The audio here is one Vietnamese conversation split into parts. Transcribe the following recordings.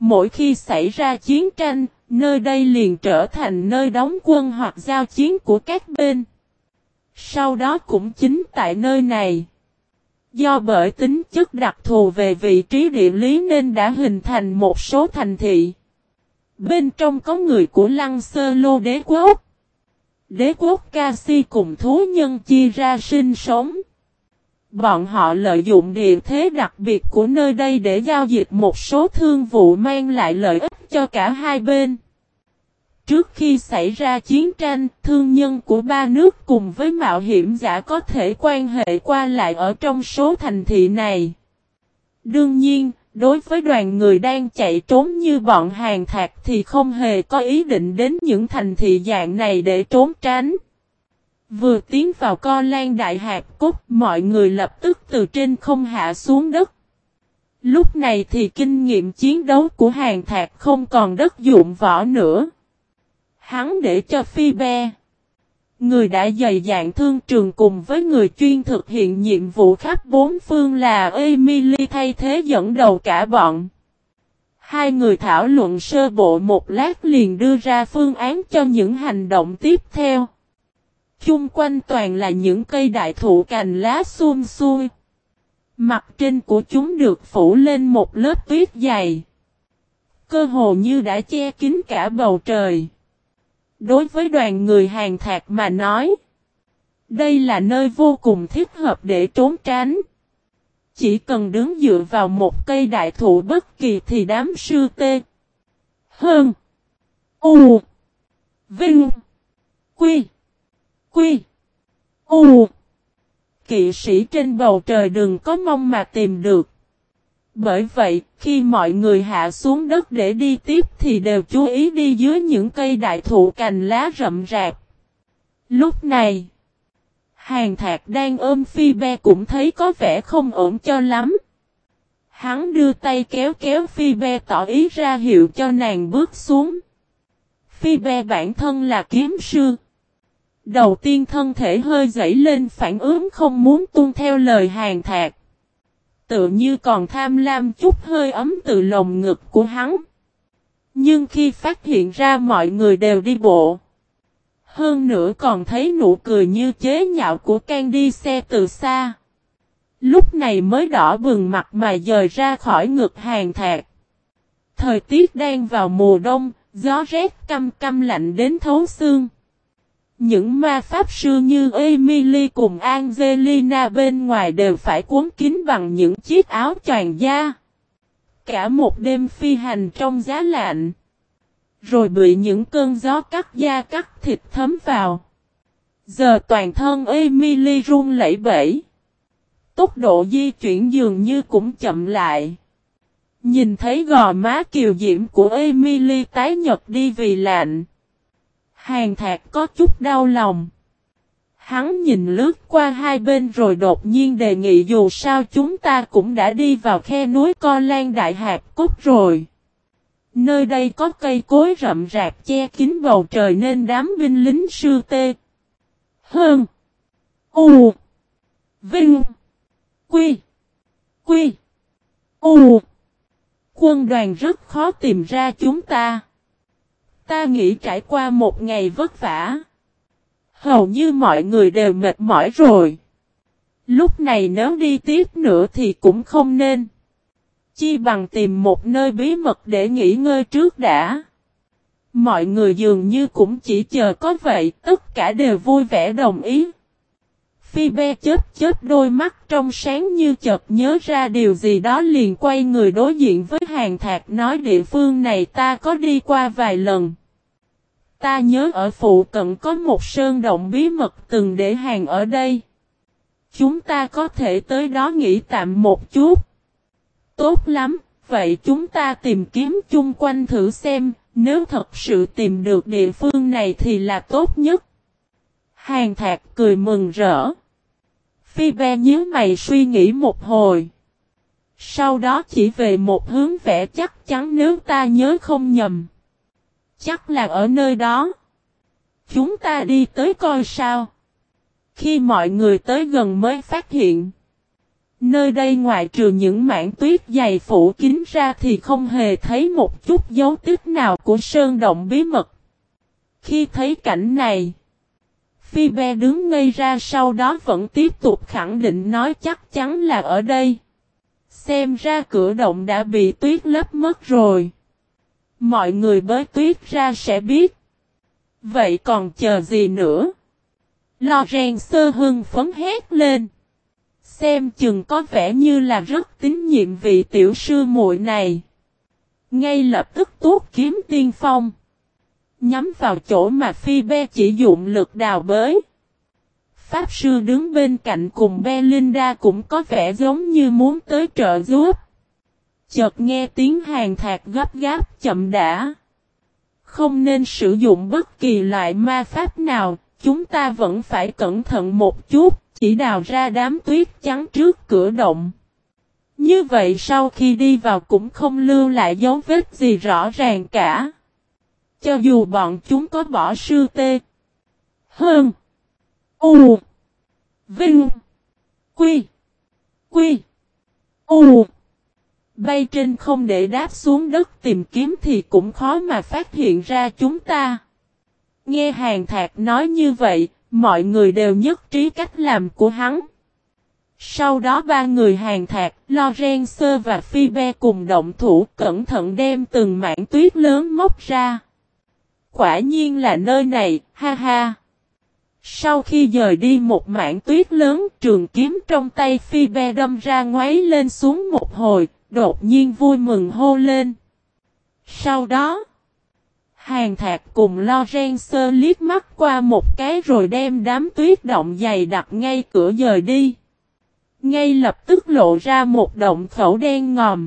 Mỗi khi xảy ra chiến tranh, nơi đây liền trở thành nơi đóng quân hoặc giao chiến của các bên. Sau đó cũng chính tại nơi này, do bởi tính chất đặc thù về vị trí địa lý nên đã hình thành một số thành thị. Bên trong có người của Lăng Sơ Lô đế quốc. Đế quốc Kasi cùng thú nhân chia ra sinh sống. Bọn họ lợi dụng địa thế đặc biệt của nơi đây để giao dịch một số thương vụ mang lại lợi ích cho cả hai bên. Trước khi xảy ra chiến tranh, thương nhân của ba nước cùng với mạo hiểm giả có thể quan hệ qua lại ở trong số thành thị này. Đương nhiên, đối với đoàn người đang chạy trốn như bọn Hàn Thạc thì không hề có ý định đến những thành thị dạng này để trốn tránh. Vừa tiến vào Co Lan Đại Hạp Cốt, mọi người lập tức từ trên không hạ xuống đất. Lúc này thì kinh nghiệm chiến đấu của Hàn Thạc không còn đất dụng võ nữa. Hắn để cho Phi Be, người đã dày dạn thương trường cùng với người chuyên thực hiện nhiệm vụ khắp bốn phương là Emily thay thế dẫn đầu cả bọn. Hai người thảo luận sơ bộ một lát liền đưa ra phương án cho những hành động tiếp theo. Chung quanh toàn là những cây đại thụ cành lá sum xuôi. Mặt trên của chúng được phủ lên một lớp tuyết dày. Cơ hồ như đã che kín cả bầu trời. Đối với đoàn người Hàn Thạc mà nói, đây là nơi vô cùng thích hợp để trốn tránh. Chỉ cần đứng dựa vào một cây đại thụ bất kỳ thì đám sư tê, hơn, u, vinh, quy, u, kỵ sĩ trên bầu trời đừng có mong mà tìm được. Bởi vậy, khi mọi người hạ xuống đất để đi tiếp thì đều chú ý đi dưới những cây đại thụ cành lá rậm rạp. Lúc này, Hàn Thạc đang ôm Phi Be cũng thấy có vẻ không ổn cho lắm. Hắn đưa tay kéo kéo Phi Be tỏ ý ra hiệu cho nàng bước xuống. Phi Be bản thân là kiếm sư. Đầu tiên thân thể hơi dãy lên phản ứng không muốn tuân theo lời Hàn Thạc. Tự như còn tham lam chút hơi ấm từ lồng ngực của hắn. Nhưng khi phát hiện ra mọi người đều đi bộ, hơn nữa còn thấy nụ cười như chế nhạo của Candice từ xa, lúc này mới đỏ bừng mặt mà dời ra khỏi ngực Hàn Thạc. Thời tiết đang vào mùa đông, gió rét căm căm lạnh đến thấu xương. Những ma pháp sư như Emily cùng Angelina bên ngoài đều phải cuốn kín bằng những chiếc áo choàng da. Cả một đêm phi hành trong giá lạnh. Rồi bị những cơn gió cắt da cắt thịt thấm vào. Giờ toàn thân Emily run lẩy bẩy. Tốc độ di chuyển dường như cũng chậm lại. Nhìn thấy gò má kiều diễm của Emily tái nhợt đi vì lạnh, Hàn Thạc có chút đau lòng. Hắn nhìn lướt qua hai bên rồi đột nhiên đề nghị dù sao chúng ta cũng đã đi vào khe núi Co Lan Đại Hạp Cốt rồi. Nơi đây có cây cối rậm rạp che kín bầu trời nên đám binh lính sư tê, hơn, u, vinh, quy, u, quân đoàn rất khó tìm ra chúng ta. Ta nghĩ trải qua một ngày vất vả, hầu như mọi người đều mệt mỏi rồi. Lúc này nếu đi tiếp nữa thì cũng không nên. Chi bằng tìm một nơi bí mật để nghỉ ngơi trước đã. Mọi người dường như cũng chỉ chờ có vậy, tất cả đều vui vẻ đồng ý. Phi Be chớp đôi mắt trong sáng như chợt nhớ ra điều gì đó liền quay người đối diện với Hàn Thạc nói địa phương này ta có đi qua vài lần. Ta nhớ ở phụ cận có một sơn động bí mật từng để hàng ở đây. Chúng ta có thể tới đó nghỉ tạm một chút. Tốt lắm, vậy chúng ta tìm kiếm chung quanh thử xem, nếu thật sự tìm được địa phương này thì là tốt nhất. Hàn Thạc cười mừng rỡ. Phi Be nhíu mày suy nghĩ một hồi. Sau đó chỉ về một hướng vẻ chắc chắn nếu ta nhớ không nhầm. Chắc là ở nơi đó. Chúng ta đi tới coi sao. Khi mọi người tới gần mới phát hiện. Nơi đây ngoại trừ những mảng tuyết dày phủ kín ra thì không hề thấy một chút dấu tích nào của sơn động bí mật. Khi thấy cảnh này, Phi-be đứng ngây ra, sau đó vẫn tiếp tục khẳng định nói chắc chắn là ở đây. Xem ra cửa động đã bị tuyết lấp mất rồi. Mọi người bới tuyết ra sẽ biết. Vậy còn chờ gì nữa? Lorenzo hưng phấn hét lên. Xem chừng có vẻ như là rất tín nhiệm vị tiểu sư muội này. Ngay lập tức tuốt kiếm tiên phong. Nhắm vào chỗ mà Phi-be chỉ dụng lực đào bới. Pháp sư đứng bên cạnh cùng Belinda cũng có vẻ giống như muốn tới trợ giúp. Chợt nghe tiếng hàn thạc gấp gáp chậm đã. Không nên sử dụng bất kỳ loại ma pháp nào, chúng ta vẫn phải cẩn thận một chút, chỉ đào ra đám tuyết trắng trước cửa động. Như vậy sau khi đi vào cũng không lưu lại dấu vết gì rõ ràng cả. Cho dù bọn chúng có bỏ sư tê. Hơn. U. Vinh. Quy. Quy. U. Bay trên không để đáp xuống đất tìm kiếm thì cũng khó mà phát hiện ra chúng ta. Nghe Hàn Thạc nói như vậy, mọi người đều nhất trí cách làm của hắn. Sau đó ba người Hàn Thạc, Lorenzo và Phi-be cùng động thủ cẩn thận đem từng mảng tuyết lớn móc ra. Quả nhiên là nơi này, ha ha. Sau khi dời đi một mảng tuyết lớn, trường kiếm trong tay Phi-be đâm ra ngoáy lên xuống một hồi, đột nhiên vui mừng hô lên. Sau đó, Hàn Thạc cùng Lorenzo liếc mắt qua một cái rồi đem đám tuyết động dày đặt ngay cửa dời đi. Ngay lập tức lộ ra một động khẩu đen ngòm.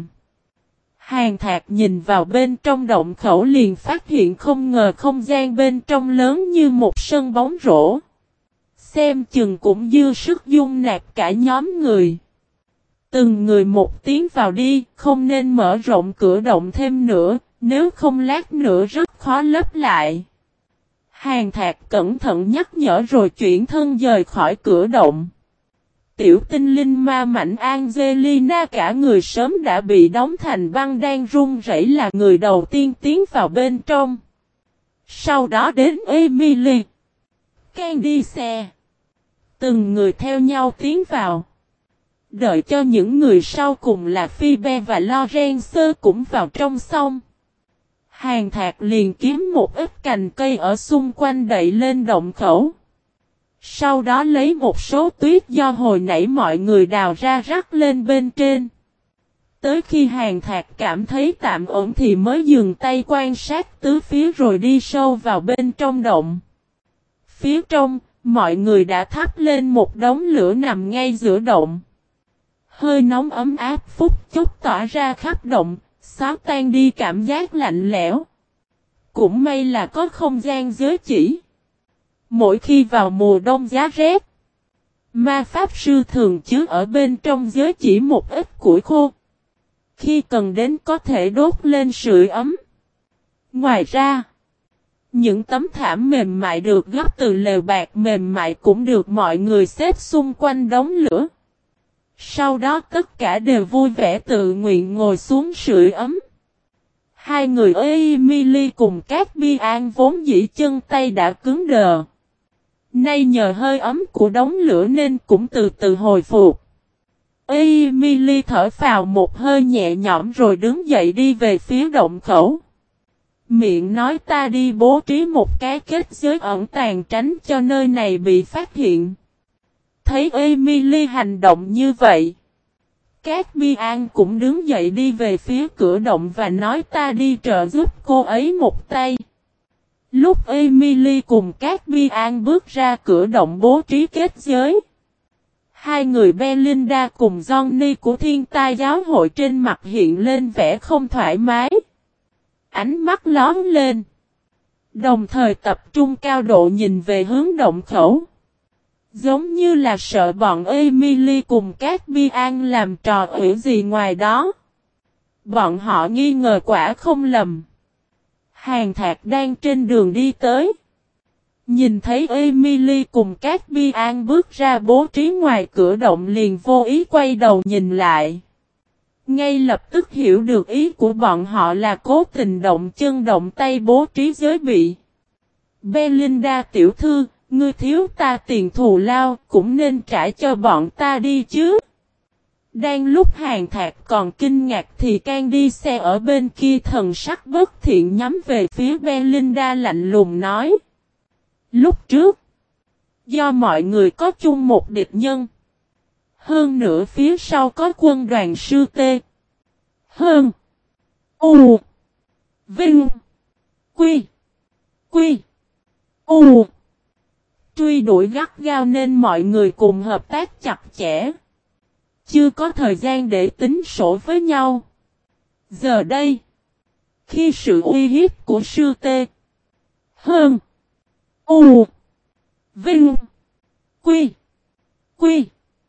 Hàn Thạc nhìn vào bên trong động khẩu liền phát hiện không ngờ không gian bên trong lớn như một sân bóng rổ. Xem chừng cũng dư sức dung nạp cả nhóm người. Từng người một tiếng vào đi, không nên mở rộng cửa động thêm nữa, nếu không lát nữa rất khó lấp lại. Hàn Thạc cẩn thận nhắc nhở rồi chuyển thân rời khỏi cửa động. Tiểu tinh linh ma mảnh Angelina cả người sớm đã bị đóng thành băng đang run rẩy là người đầu tiên tiến vào bên trong. Sau đó đến Emily, Candice. Từng người theo nhau tiến vào. Đợi cho những người sau cùng là Phi-be và Lorenzo cũng vào trong xong. Hàn Thạc liền kiếm một ít cành cây ở xung quanh đậy lên động khẩu. Sau đó lấy một số tuyết do hồi nãy mọi người đào ra rắc lên bên trên. Tới khi Hàn Thạc cảm thấy tạm ổn thì mới dừng tay quan sát tứ phía rồi đi sâu vào bên trong động. Phía trong, mọi người đã thắp lên một đống lửa nằm ngay giữa động. Hơi nóng ấm áp phút chốc tỏa ra khắp động, xóa tan đi cảm giác lạnh lẽo. Cũng may là có không gian giới chỉ. Mỗi khi vào mùa đông giá rét, ma pháp sư thường chứa ở bên trong giới chỉ một ít củi khô. Khi cần đến có thể đốt lên sưởi ấm. Ngoài ra, những tấm thảm mềm mại được gấp từ lều bạc mềm mại cũng được mọi người xếp xung quanh đống lửa. Sau đó tất cả đều vui vẻ tự nguyện ngồi xuống sưởi ấm. Hai người Emily cùng các bi an vốn dĩ chân tay đã cứng đờ. Nay nhờ hơi ấm của đống lửa nên cũng từ từ hồi phục. Emily thở phào một hơi nhẹ nhõm rồi đứng dậy đi về phía động khẩu. Miệng nói ta đi bố trí một cái kết giới ẩn tàng tránh cho nơi này bị phát hiện. Thấy Emily hành động như vậy, các bi an cũng đứng dậy đi về phía cửa động và nói ta đi trợ giúp cô ấy một tay. Lúc Emily cùng các bi an bước ra cửa động bố trí kết giới, hai người Belinda cùng Johnny của Thiên Tai giáo hội trên mặt hiện lên vẻ không thoải mái. Ánh mắt lóm lên, đồng thời tập trung cao độ nhìn về hướng động khẩu. Giống như là sợ bọn Emily cùng các bi an làm trò ủy gì ngoài đó. Bọn họ nghi ngờ quả không lầm. Hàn Thạc đang trên đường đi tới. Nhìn thấy Emily cùng các Bi An bước ra bố trí ngoài cửa động liền vô ý quay đầu nhìn lại. Ngay lập tức hiểu được ý của bọn họ là cố tình động chân động tay bố trí giới bị. Belinda tiểu thư, ngươi thiếu ta tiền thù lao cũng nên trả cho bọn ta đi chứ. Đang lúc Hàn Thạc còn kinh ngạc thì Candice ở bên kia thần sắc bất thiện nhắm về phía Belinda lạnh lùng nói. Lúc trước, do mọi người có chung một địch nhân. Hơn nữa phía sau có quân đoàn sư tê. Hơn. U. Vinh. Quy. Quy. U. Truy đuổi gắt gao nên mọi người cùng hợp tác chặt chẽ. Chưa có thời gian để tính sổ với nhau. Giờ đây, khi sự uy hiếp của sư tê. Hơn. U. Vinh. Quy. Quy.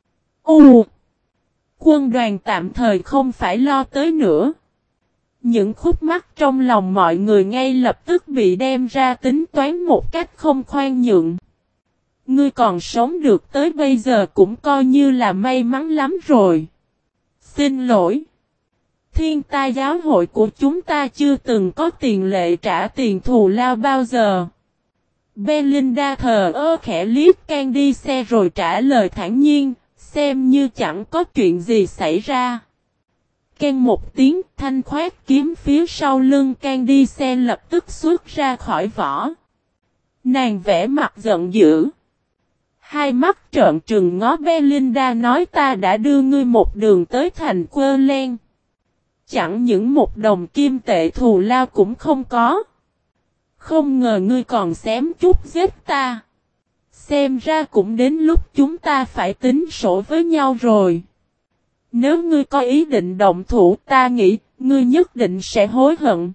U. Quân đoàn tạm thời không phải lo tới nữa. Những khúc mắc trong lòng mọi người ngay lập tức bị đem ra tính toán một cách không khoan nhượng. Ngươi còn sống được tới bây giờ cũng coi như là may mắn lắm rồi. Xin lỗi. Thiên tai giáo hội của chúng ta chưa từng có tiền lệ trả tiền thù lao bao giờ. Belinda thờ ơ khẽ liếc Candice rồi trả lời thản nhiên, xem như chẳng có chuyện gì xảy ra. Keng một tiếng, thanh khoát kiếm phía sau lưng Candice lập tức xuất ra khỏi vỏ. Nàng vẽ mặt giận dữ. Hai mắt trợn trừng ngó Belinda nói ta đã đưa ngươi một đường tới thành Querlen. Chẳng những một đồng kim tệ thù lao cũng không có. Không ngờ ngươi còn xém chút giết ta. Xem ra cũng đến lúc chúng ta phải tính sổ với nhau rồi. Nếu ngươi có ý định động thủ ta nghĩ ngươi nhất định sẽ hối hận.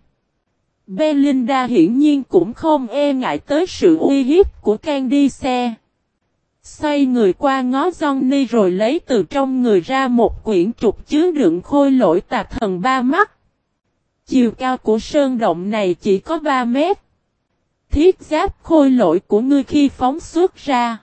Belinda hiển nhiên cũng không e ngại tới sự uy hiếp của Candice. Xoay người qua ngó Johnny rồi lấy từ trong người ra một quyển trục chứa đựng khôi lỗi tà thần ba mắt. Chiều cao của sơn động này chỉ có 3 mét. Thiết giáp khôi lỗi của ngươi khi phóng xuất ra.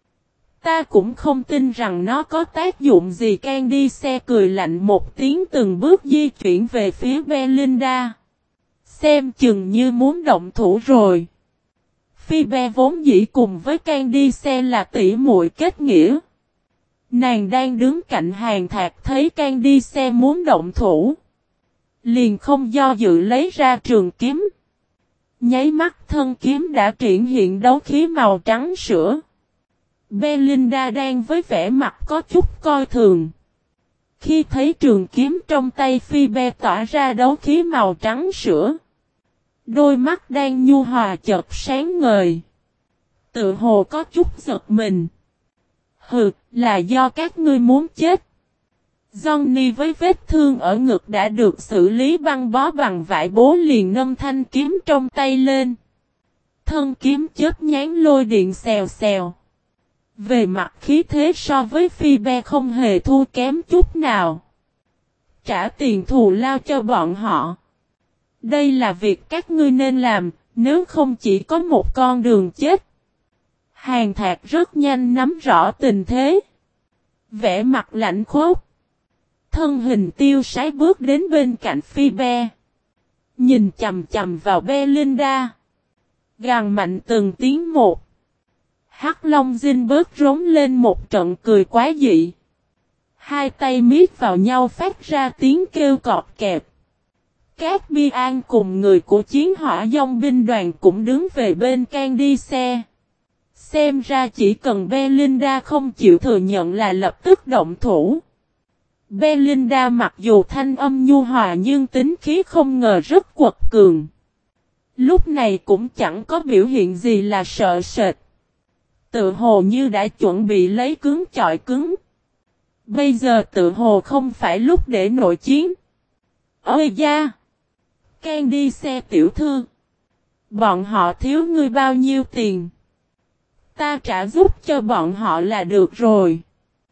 Ta cũng không tin rằng nó có tác dụng gì. Candice cười lạnh một tiếng từng bước di chuyển về phía Belinda. Xem chừng như muốn động thủ rồi. Phoebe vốn dĩ cùng với Candice là tỷ muội kết nghĩa. Nàng đang đứng cạnh Hàn Thạc thấy Candice muốn động thủ. Liền không do dự lấy ra trường kiếm. Nháy mắt thân kiếm đã triển hiện đấu khí màu trắng sữa. Belinda đang với vẻ mặt có chút coi thường. Khi thấy trường kiếm trong tay Phoebe tỏa ra đấu khí màu trắng sữa. Đôi mắt đang nhu hòa chợt sáng ngời. Tự hồ có chút giật mình. Hừ, là do các ngươi muốn chết. Johnny với vết thương ở ngực đã được xử lý băng bó bằng vải bố liền nâng thanh kiếm trong tay lên. Thân kiếm chớp nhán lôi điện xèo xèo. Về mặt khí thế so với Phoebe không hề thua kém chút nào. Trả tiền thù lao cho bọn họ. Đây là việc các ngươi nên làm, nếu không chỉ có một con đường chết. Hàn Thạc rất nhanh nắm rõ tình thế. Vẻ mặt lạnh khốc. Thân hình tiêu sái bước đến bên cạnh Phoebe. Nhìn chầm chầm vào Belinda. Gằn mạnh từng tiếng một. Hắc Long Dinh bớt rống lên một trận cười quá dị. Hai tay miết vào nhau phát ra tiếng kêu cọt kẹp. Các Bi An cùng người của chiến hỏa dòng binh đoàn cũng đứng về bên Candice. Xem ra chỉ cần Belinda không chịu thừa nhận là lập tức động thủ. Belinda mặc dù thanh âm nhu hòa nhưng tính khí không ngờ rất quật cường. Lúc này cũng chẳng có biểu hiện gì là sợ sệt. Tự hồ như đã chuẩn bị lấy cứng chọi cứng. Bây giờ tự hồ không phải lúc để nội chiến. Ôi da! Candice tiểu thư. Bọn họ thiếu ngươi bao nhiêu tiền? Ta trả giúp cho bọn họ là được rồi.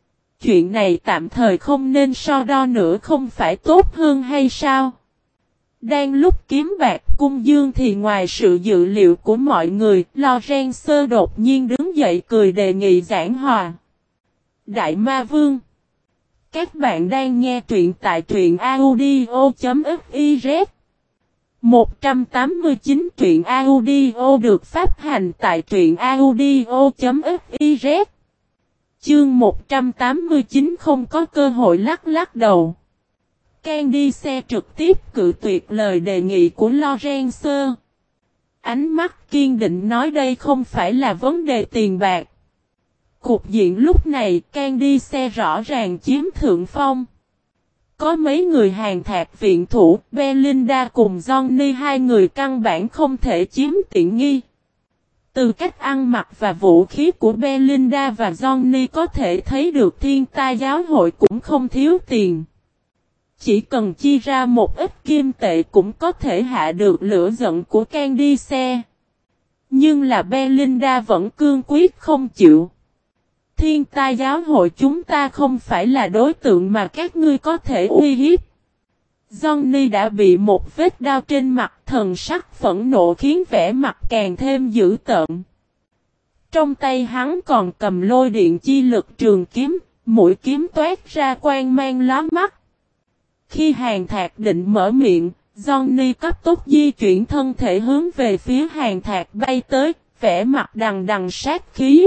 Chuyện này tạm thời không nên so đo nữa không phải tốt hơn hay sao? Đang lúc kiếm bạc cung dương thì ngoài sự dự liệu của mọi người, Lorenzo đột nhiên đứng dậy cười đề nghị giảng hòa. Đại Ma Vương. Các bạn đang nghe truyện tại truyện audio.fiz 189 truyện audio được phát hành tại truyện audio.fiz. Chương 189 không có cơ hội lắc đầu. Candice trực tiếp cự tuyệt lời đề nghị của Lorenzo. Ánh mắt kiên định nói đây không phải là vấn đề tiền bạc. Cục diện lúc này Candice rõ ràng chiếm thượng phong. Có mấy người hàng thạc viện thủ, Belinda cùng Johnny hai người căn bản không thể chiếm tiện nghi. Từ cách ăn mặc và vũ khí của Belinda và Johnny có thể thấy được Thiên Tai giáo hội cũng không thiếu tiền. Chỉ cần chi ra một ít kim tệ cũng có thể hạ được lửa giận của Candice. Nhưng là Belinda vẫn cương quyết không chịu. Thiên Tai giáo hội chúng ta không phải là đối tượng mà các ngươi có thể uy hiếp. Johnny đã bị một vết đao trên mặt, thần sắc phẫn nộ khiến vẻ mặt càng thêm dữ tợn. Trong tay hắn còn cầm lôi điện chi lực trường kiếm, mũi kiếm toát ra quang mang lóa mắt. Khi Hàn Thạc định mở miệng, Johnny cấp tốc di chuyển thân thể hướng về phía Hàn Thạc bay tới, vẻ mặt đằng đằng sát khí.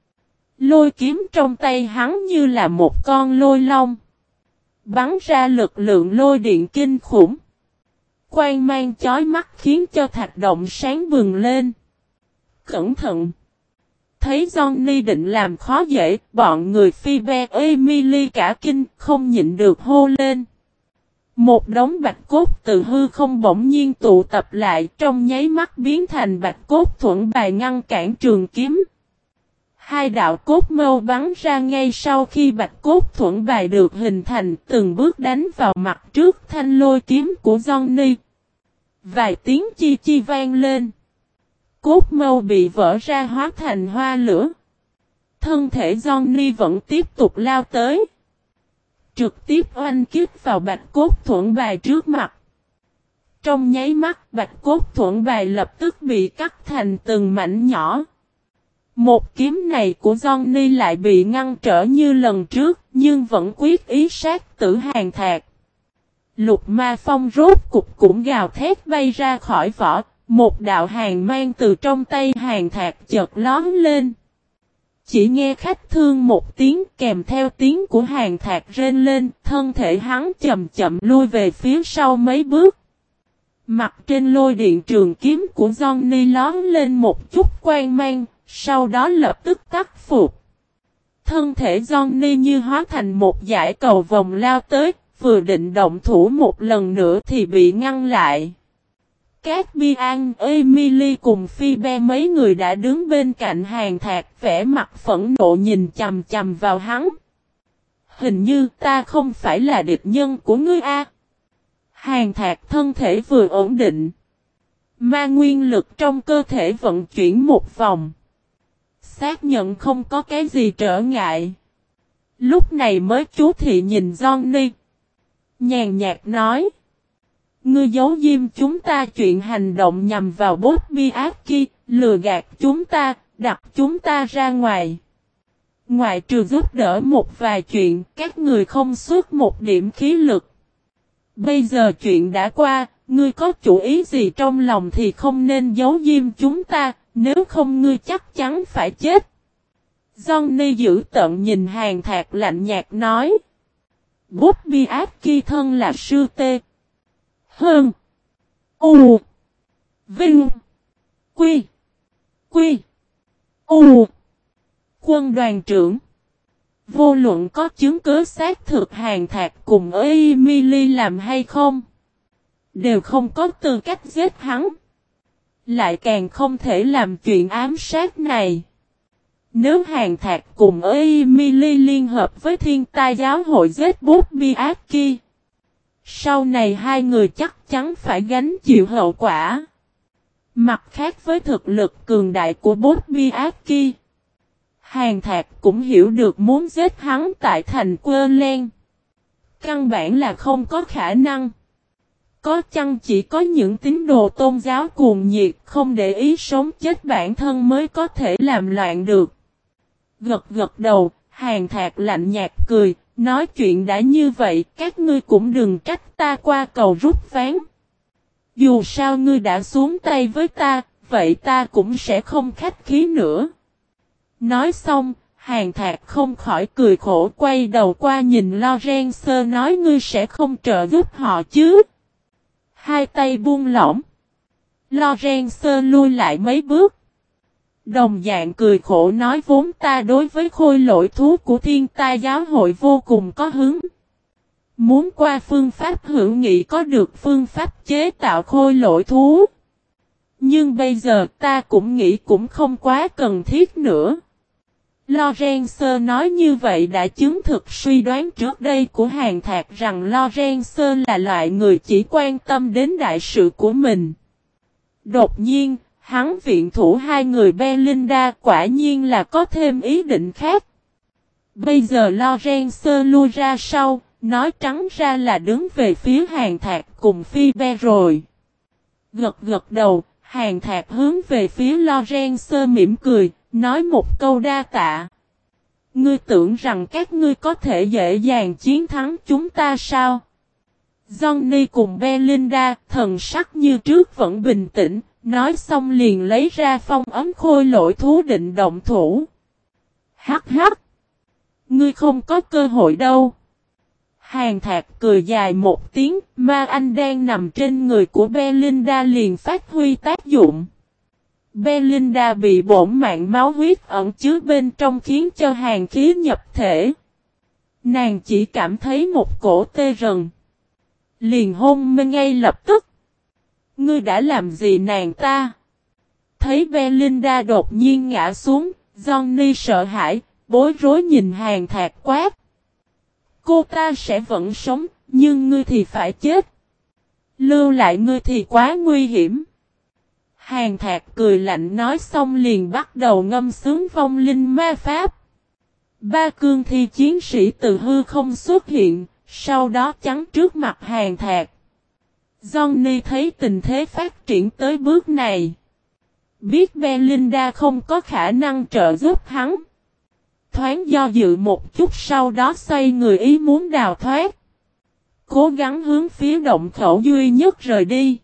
Lôi kiếm trong tay hắn như là một con lôi long. Bắn ra lực lượng lôi điện kinh khủng. Quang mang chói mắt khiến cho thạch động sáng bừng lên. Cẩn thận! Thấy Johnny định làm khó dễ, bọn người Phoebe Emily cả kinh không nhịn được hô lên. Một đống bạch cốt từ hư không bỗng nhiên tụ tập lại trong nháy mắt biến thành bạch cốt thuẫn bài ngăn cản trường kiếm. Hai đạo cốt mâu bắn ra ngay sau khi bạch cốt thuẫn bài được hình thành từng bước đánh vào mặt trước thanh lôi kiếm của Johnny. Vài tiếng chi chi vang lên. Cốt mâu bị vỡ ra hóa thành hoa lửa. Thân thể Johnny vẫn tiếp tục lao tới. Trực tiếp oanh kích vào bạch cốt thuẫn bài trước mặt. Trong nháy mắt bạch cốt thuẫn bài lập tức bị cắt thành từng mảnh nhỏ. Một kiếm này của Johnny lại bị ngăn trở như lần trước, nhưng vẫn quyết ý sát tử Hàn Thạc. Lục Ma Phong rốt cục cũng gào thét bay ra khỏi vỏ, một đạo hàn mang từ trong tay Hàn Thạc chợt lóm lên. Chỉ nghe khách thương một tiếng kèm theo tiếng của Hàn Thạc rên lên, thân thể hắn chậm chậm lui về phía sau mấy bước. Mặt trên lôi điện trường kiếm của Johnny lóm lên một chút quang mang. Sau đó lập tức tắt phục. Thân thể Johnny như hóa thành một dải cầu vòng lao tới, vừa định động thủ một lần nữa thì bị ngăn lại. Các Bian, Emily cùng Phoebe mấy người đã đứng bên cạnh Hàn Thạc vẻ mặt phẫn nộ nhìn chằm chằm vào hắn. Hình như ta không phải là địch nhân của ngươi a. Hàn Thạc thân thể vừa ổn định. Ma nguyên lực trong cơ thể vận chuyển một vòng. Xác nhận không có cái gì trở ngại. Lúc này mới chú thị nhìn Johnny. Nhàn nhạt nói. Ngươi giấu diêm chúng ta chuyện hành động nhằm vào Bobby Aki, lừa gạt chúng ta, đặt chúng ta ra ngoài. Ngoại trừ giúp đỡ một vài chuyện, các người không xuất một điểm khí lực. Bây giờ chuyện đã qua, ngươi có chủ ý gì trong lòng thì không nên giấu diêm chúng ta. Nếu không ngươi chắc chắn phải chết. Johnny giữ tận nhìn Hàn Thạc lạnh nhạt nói. Bobby Aki thân là sư tê. Hơn. U. Vinh. Quy. Quy. U. Quân đoàn trưởng. Vô luận có chứng cứ xác thực Hàn Thạc cùng Emily làm hay không. Đều không có tư cách giết hắn. Lại càng không thể làm chuyện ám sát này. Nếu Hàn Thạc cùng Emily liên hợp với Thiên Tai giáo hội giết Bobby Aki, sau này hai người chắc chắn phải gánh chịu hậu quả. Mặt khác với thực lực cường đại của Bobby Aki, Hàn Thạc cũng hiểu được muốn giết hắn tại thành Quơ Len. Căn bản là không có khả năng. Có chăng chỉ có những tín đồ tôn giáo cuồng nhiệt không để ý sống chết bản thân mới có thể làm loạn được. Gật gật đầu, Hàn Thạc lạnh nhạt cười, nói chuyện đã như vậy, các ngươi cũng đừng trách ta qua cầu rút ván. Dù sao ngươi đã xuống tay với ta, vậy ta cũng sẽ không khách khí nữa. Nói xong, Hàn Thạc không khỏi cười khổ quay đầu qua nhìn Lorenzo nói ngươi sẽ không trợ giúp họ chứ. Hai tay buông lỏng. Lorenzo lui lại mấy bước. Đồng dạng cười khổ nói vốn ta đối với khôi lỗi thú của Thiên Tai giáo hội vô cùng có hứng. Muốn qua phương pháp hữu nghị có được phương pháp chế tạo khôi lỗi thú. Nhưng bây giờ ta cũng nghĩ cũng không quá cần thiết nữa. Lorenzo nói như vậy đã chứng thực suy đoán trước đây của Hàn Thạc rằng Lorenzo là loại người chỉ quan tâm đến đại sự của mình. Đột nhiên, hắn viện thủ hai người Belinda quả nhiên là có thêm ý định khác. Bây giờ Lorenzo lui ra sau, nói trắng ra là đứng về phía Hàn Thạc cùng Phoebe rồi. Gật gật đầu, Hàn Thạc hướng về phía Lorenzo mỉm cười, nói một câu đa tạ. Ngươi tưởng rằng các ngươi có thể dễ dàng chiến thắng chúng ta sao? Johnny cùng Belinda, thần sắc như trước vẫn bình tĩnh, nói xong liền lấy ra phong ấm khôi lỗi thú định động thủ. Hắc hắc! Ngươi không có cơ hội đâu. Hàn Thạc cười dài một tiếng, ma anh đang nằm trên người của Belinda liền phát huy tác dụng. Belinda bị bổn mạng máu huyết ẩn chứa bên trong khiến cho hàn khí nhập thể. Nàng chỉ cảm thấy một cổ tê rần. Liền hôn mê ngay lập tức. Ngươi đã làm gì nàng ta? Thấy Belinda đột nhiên ngã xuống, Johnny sợ hãi, bối rối nhìn Hàn Thạc quát. Cô ta sẽ vẫn sống, nhưng ngươi thì phải chết. Lưu lại ngươi thì quá nguy hiểm. Hàn Thạc cười lạnh nói xong liền bắt đầu ngâm sướng vong linh ma pháp. Ba cương thi chiến sĩ từ hư không xuất hiện, sau đó chắn trước mặt Hàn Thạc. Johnny thấy tình thế phát triển tới bước này. Biết Belinda không có khả năng trợ giúp hắn. Thoáng do dự một chút sau đó xoay người ý muốn đào thoát. Cố gắng hướng phía động khẩu duy nhất rời đi.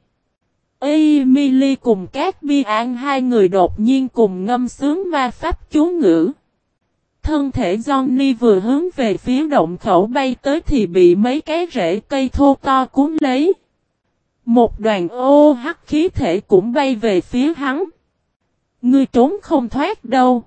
Emily cùng các bi an hai người đột nhiên cùng ngâm sướng ma pháp chú ngữ. Thân thể Johnny vừa hướng về phía động khẩu bay tới thì bị mấy cái rễ cây thô to cuốn lấy. Một đoàn ô hắc khí thể cũng bay về phía hắn. Ngươi trốn không thoát đâu.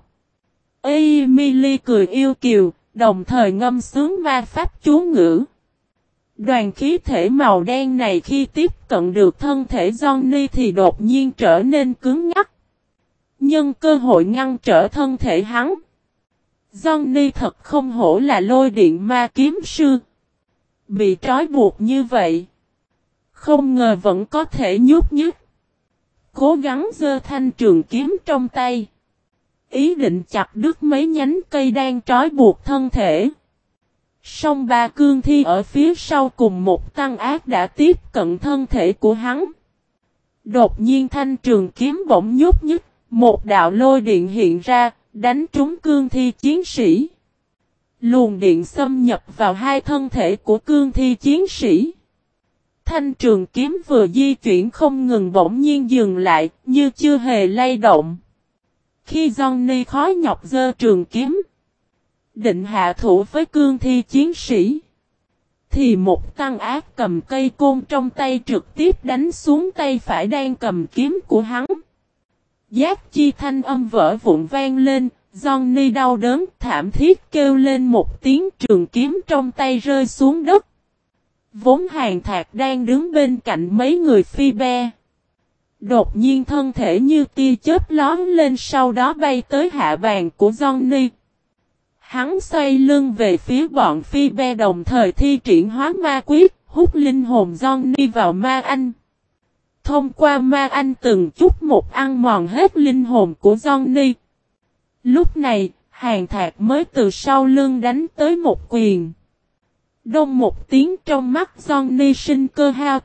Emily cười yêu kiều, đồng thời ngâm sướng ma pháp chú ngữ. Đoàn khí thể màu đen này khi tiếp cận được thân thể Johnny thì đột nhiên trở nên cứng ngắc. Nhân cơ hội ngăn trở thân thể hắn. Johnny thật không hổ là lôi điện ma kiếm sư. Bị trói buộc như vậy. Không ngờ vẫn có thể nhúc nhích. Cố gắng giơ thanh trường kiếm trong tay. Ý định chặt đứt mấy nhánh cây đang trói buộc thân thể. Song ba cương thi ở phía sau cùng một tăng ác đã tiếp cận thân thể của hắn. Đột nhiên thanh trường kiếm bỗng nhúc nhích, một đạo lôi điện hiện ra, đánh trúng cương thi chiến sĩ. Luồng điện xâm nhập vào hai thân thể của cương thi chiến sĩ. Thanh trường kiếm vừa di chuyển không ngừng bỗng nhiên dừng lại, như chưa hề lay động. Khi Johnny khó nhọc giơ trường kiếm, định hạ thủ với cương thi chiến sĩ, thì một tăng ác cầm cây côn trong tay trực tiếp đánh xuống tay phải đang cầm kiếm của hắn. Giáp chi thanh âm vỡ vụn vang lên, Johnny đau đớn thảm thiết kêu lên một tiếng, trường kiếm trong tay rơi xuống đất. Vốn Hàn Thạc đang đứng bên cạnh mấy người Phoebe. Đột nhiên thân thể như tia chớp lóe lên sau đó bay tới hạ bàn của Johnny. Hắn xoay lưng về phía bọn Phoebe đồng thời thi triển hóa ma quyết, hút linh hồn Johnny vào ma anh. Thông qua ma anh từng chút một ăn mòn hết linh hồn của Johnny. Lúc này, Hàn Thạc mới từ sau lưng đánh tới một quyền. Đông một tiếng trong mắt Johnny sinh cơ hao tận,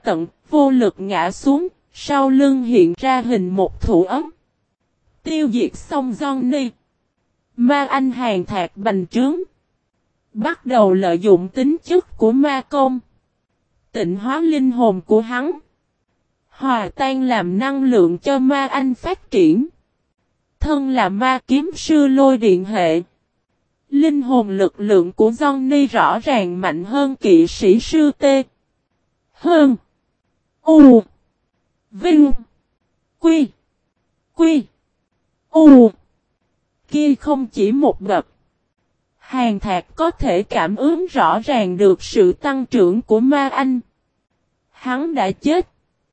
vô lực ngã xuống, sau lưng hiện ra hình một thủ ấm. Tiêu diệt xong Johnny. Ma anh Hàn Thạc bành trướng. Bắt đầu lợi dụng tính chất của ma công. Tịnh hóa linh hồn của hắn. Hòa tan làm năng lượng cho ma anh phát triển. Thân là ma kiếm sư lôi điện hệ. Linh hồn lực lượng của Johnny rõ ràng mạnh hơn kỵ sĩ sư T. Hơn. U. Vinh. Quy. Quy. U. Kia không chỉ một bậc. Hàn Thạc có thể cảm ứng rõ ràng được sự tăng trưởng của ma anh. Hắn đã chết.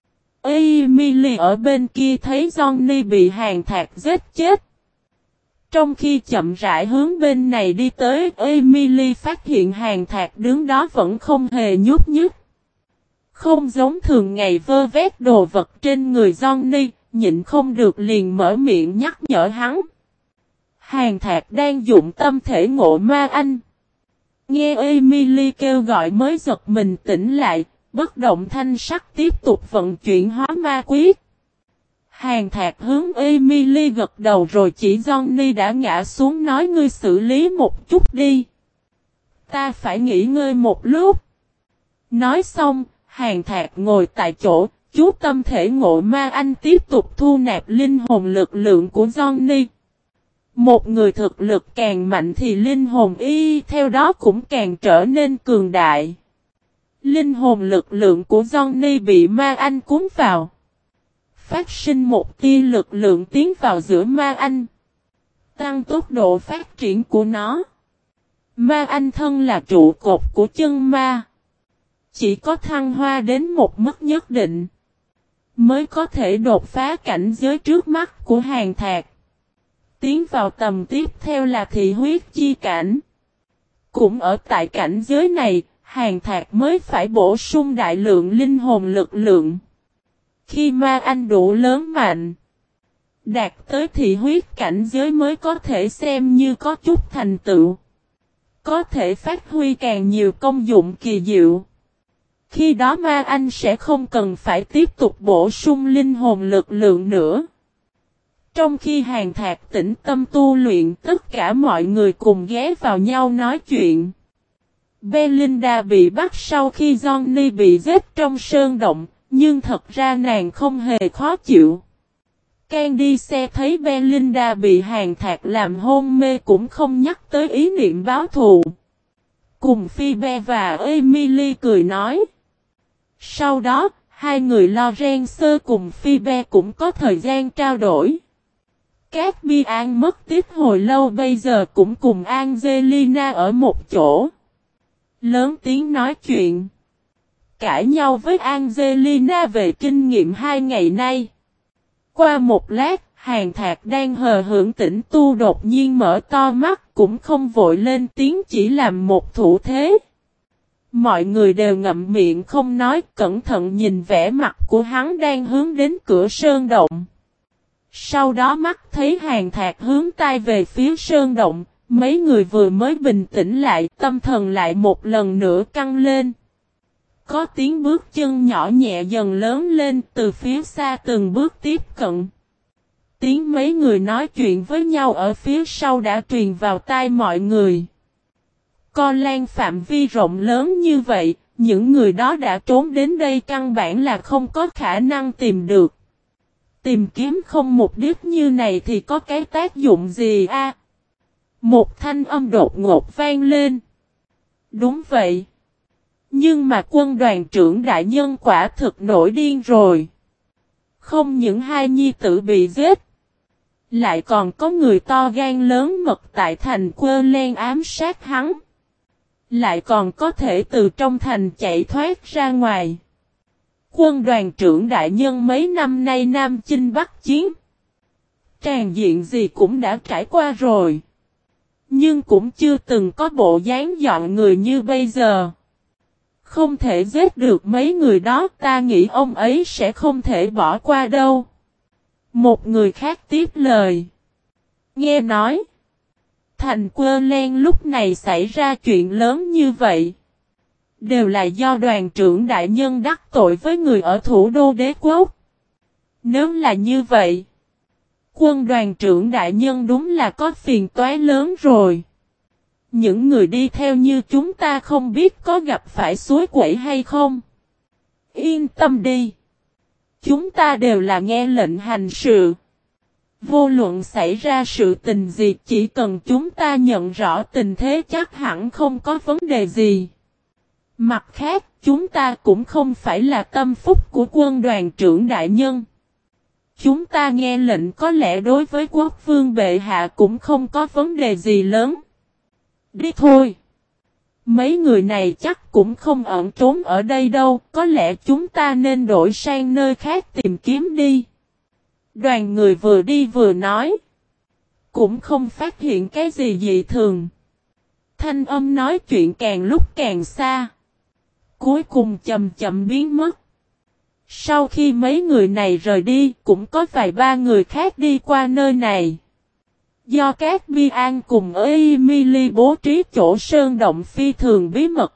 Emily ở bên kia thấy Johnny bị Hàn Thạc giết chết. Trong khi chậm rãi hướng bên này đi tới, Emily phát hiện Hàn Thạc đứng đó vẫn không hề nhúc nhích. Không giống thường ngày vơ vét đồ vật trên người Johnny, nhịn không được liền mở miệng nhắc nhở hắn. Hàn Thạc đang dụng tâm thể ngộ ma anh. Nghe Emily kêu gọi mới giật mình tỉnh lại, bất động thanh sắc tiếp tục vận chuyển hóa ma quyết. Hàn Thạc hướng Emily gật đầu rồi chỉ Johnny đã ngã xuống nói ngươi xử lý một chút đi. Ta phải nghỉ ngơi một lúc. Nói xong, Hàn Thạc ngồi tại chỗ, chú tâm thể ngộ ma anh tiếp tục thu nạp linh hồn lực lượng của Johnny. Một người thực lực càng mạnh thì linh hồn y theo đó cũng càng trở nên cường đại. Linh hồn lực lượng của Johnny bị ma anh cuốn vào. Phát sinh một tia lực lượng tiến vào giữa ma anh. Tăng tốc độ phát triển của nó. Ma anh thân là trụ cột của chân ma. Chỉ có thăng hoa đến một mức nhất định. Mới có thể đột phá cảnh giới trước mắt của Hàn Thạc. Tiến vào tầm tiếp theo là thị huyết chi cảnh. Cũng ở tại cảnh giới này, Hàn Thạc mới phải bổ sung đại lượng linh hồn lực lượng. Khi ma anh đủ lớn mạnh, đạt tới thị huyết cảnh giới mới có thể xem như có chút thành tựu. Có thể phát huy càng nhiều công dụng kỳ diệu. Khi đó ma anh sẽ không cần phải tiếp tục bổ sung linh hồn lực lượng nữa. Trong khi Hàn Thạc tĩnh tâm tu luyện, tất cả mọi người cùng ghé vào nhau nói chuyện. Belinda bị bắt sau khi Johnny bị giết trong sơn động, nhưng thật ra nàng không hề khó chịu. Candice thấy Belinda bị Hàn Thạc làm hôn mê cũng không nhắc tới ý niệm báo thù. Cùng Phoebe và Emily cười nói. Sau đó, hai người Lorenzo cùng Phoebe cũng có thời gian trao đổi. Các bi an mất tích hồi lâu bây giờ cũng cùng Angelina ở một chỗ. Lớn tiếng nói chuyện. Cãi nhau với Angelina về kinh nghiệm 2 ngày nay. Qua một lát, Hàn Thạc đang hờ hững tĩnh tu đột nhiên mở to mắt cũng không vội lên tiếng chỉ làm một thủ thế. Mọi người đều ngậm miệng không nói cẩn thận nhìn vẻ mặt của hắn đang hướng đến cửa sơn động. Sau đó mắt thấy Hàn Thạc hướng tay về phía sơn động, mấy người vừa mới bình tĩnh lại tâm thần lại một lần nữa căng lên. Có tiếng bước chân nhỏ nhẹ dần lớn lên từ phía xa từng bước tiếp cận. Tiếng mấy người nói chuyện với nhau ở phía sau đã truyền vào tai mọi người. Co lan phạm vi rộng lớn như vậy, những người đó đã trốn đến đây căn bản là không có khả năng tìm được. Tìm kiếm không mục đích như này thì có cái tác dụng gì a? Một thanh âm đột ngột vang lên. Đúng vậy. Nhưng mà quân đoàn trưởng đại nhân quả thực nổi điên rồi. Không những hai nhi tử bị giết. Lại còn có người to gan lớn mật tại thành Quơ Len ám sát hắn. Lại còn có thể từ trong thành chạy thoát ra ngoài. Quân đoàn trưởng đại nhân mấy năm nay Nam Chinh Bắc Chiến. Tràn diện gì cũng đã trải qua rồi. Nhưng cũng chưa từng có bộ dáng dọn người như bây giờ. Không thể giết được mấy người đó, ta nghĩ ông ấy sẽ không thể bỏ qua đâu. Một người khác tiếp lời. Nghe nói. Thành Quơ Len lúc này xảy ra chuyện lớn như vậy. Đều là do đoàn trưởng đại nhân đắc tội với người ở thủ đô đế quốc. Nếu là như vậy, quân đoàn trưởng đại nhân đúng là có phiền toái lớn rồi. Những người đi theo như chúng ta không biết có gặp phải suối quẩy hay không. Yên tâm đi. Chúng ta đều là nghe lệnh hành sự. Vô luận xảy ra sự tình gì, chỉ cần chúng ta nhận rõ tình thế chắc hẳn không có vấn đề gì. Mặt khác, chúng ta cũng không phải là tâm phúc của quân đoàn trưởng đại nhân. Chúng ta nghe lệnh có lẽ đối với quốc vương bệ hạ cũng không có vấn đề gì lớn. Đi thôi. Mấy người này chắc cũng không ẩn trốn ở đây đâu, có lẽ chúng ta nên đổi sang nơi khác tìm kiếm đi. Đoàn người vừa đi vừa nói. Cũng không phát hiện cái gì dị thường. Thanh âm nói chuyện càng lúc càng xa. Cuối cùng chậm chậm biến mất. Sau khi mấy người này rời đi, cũng có vài ba người khác đi qua nơi này. Do các Bi An cùng Emily bố trí chỗ sơn động phi thường bí mật,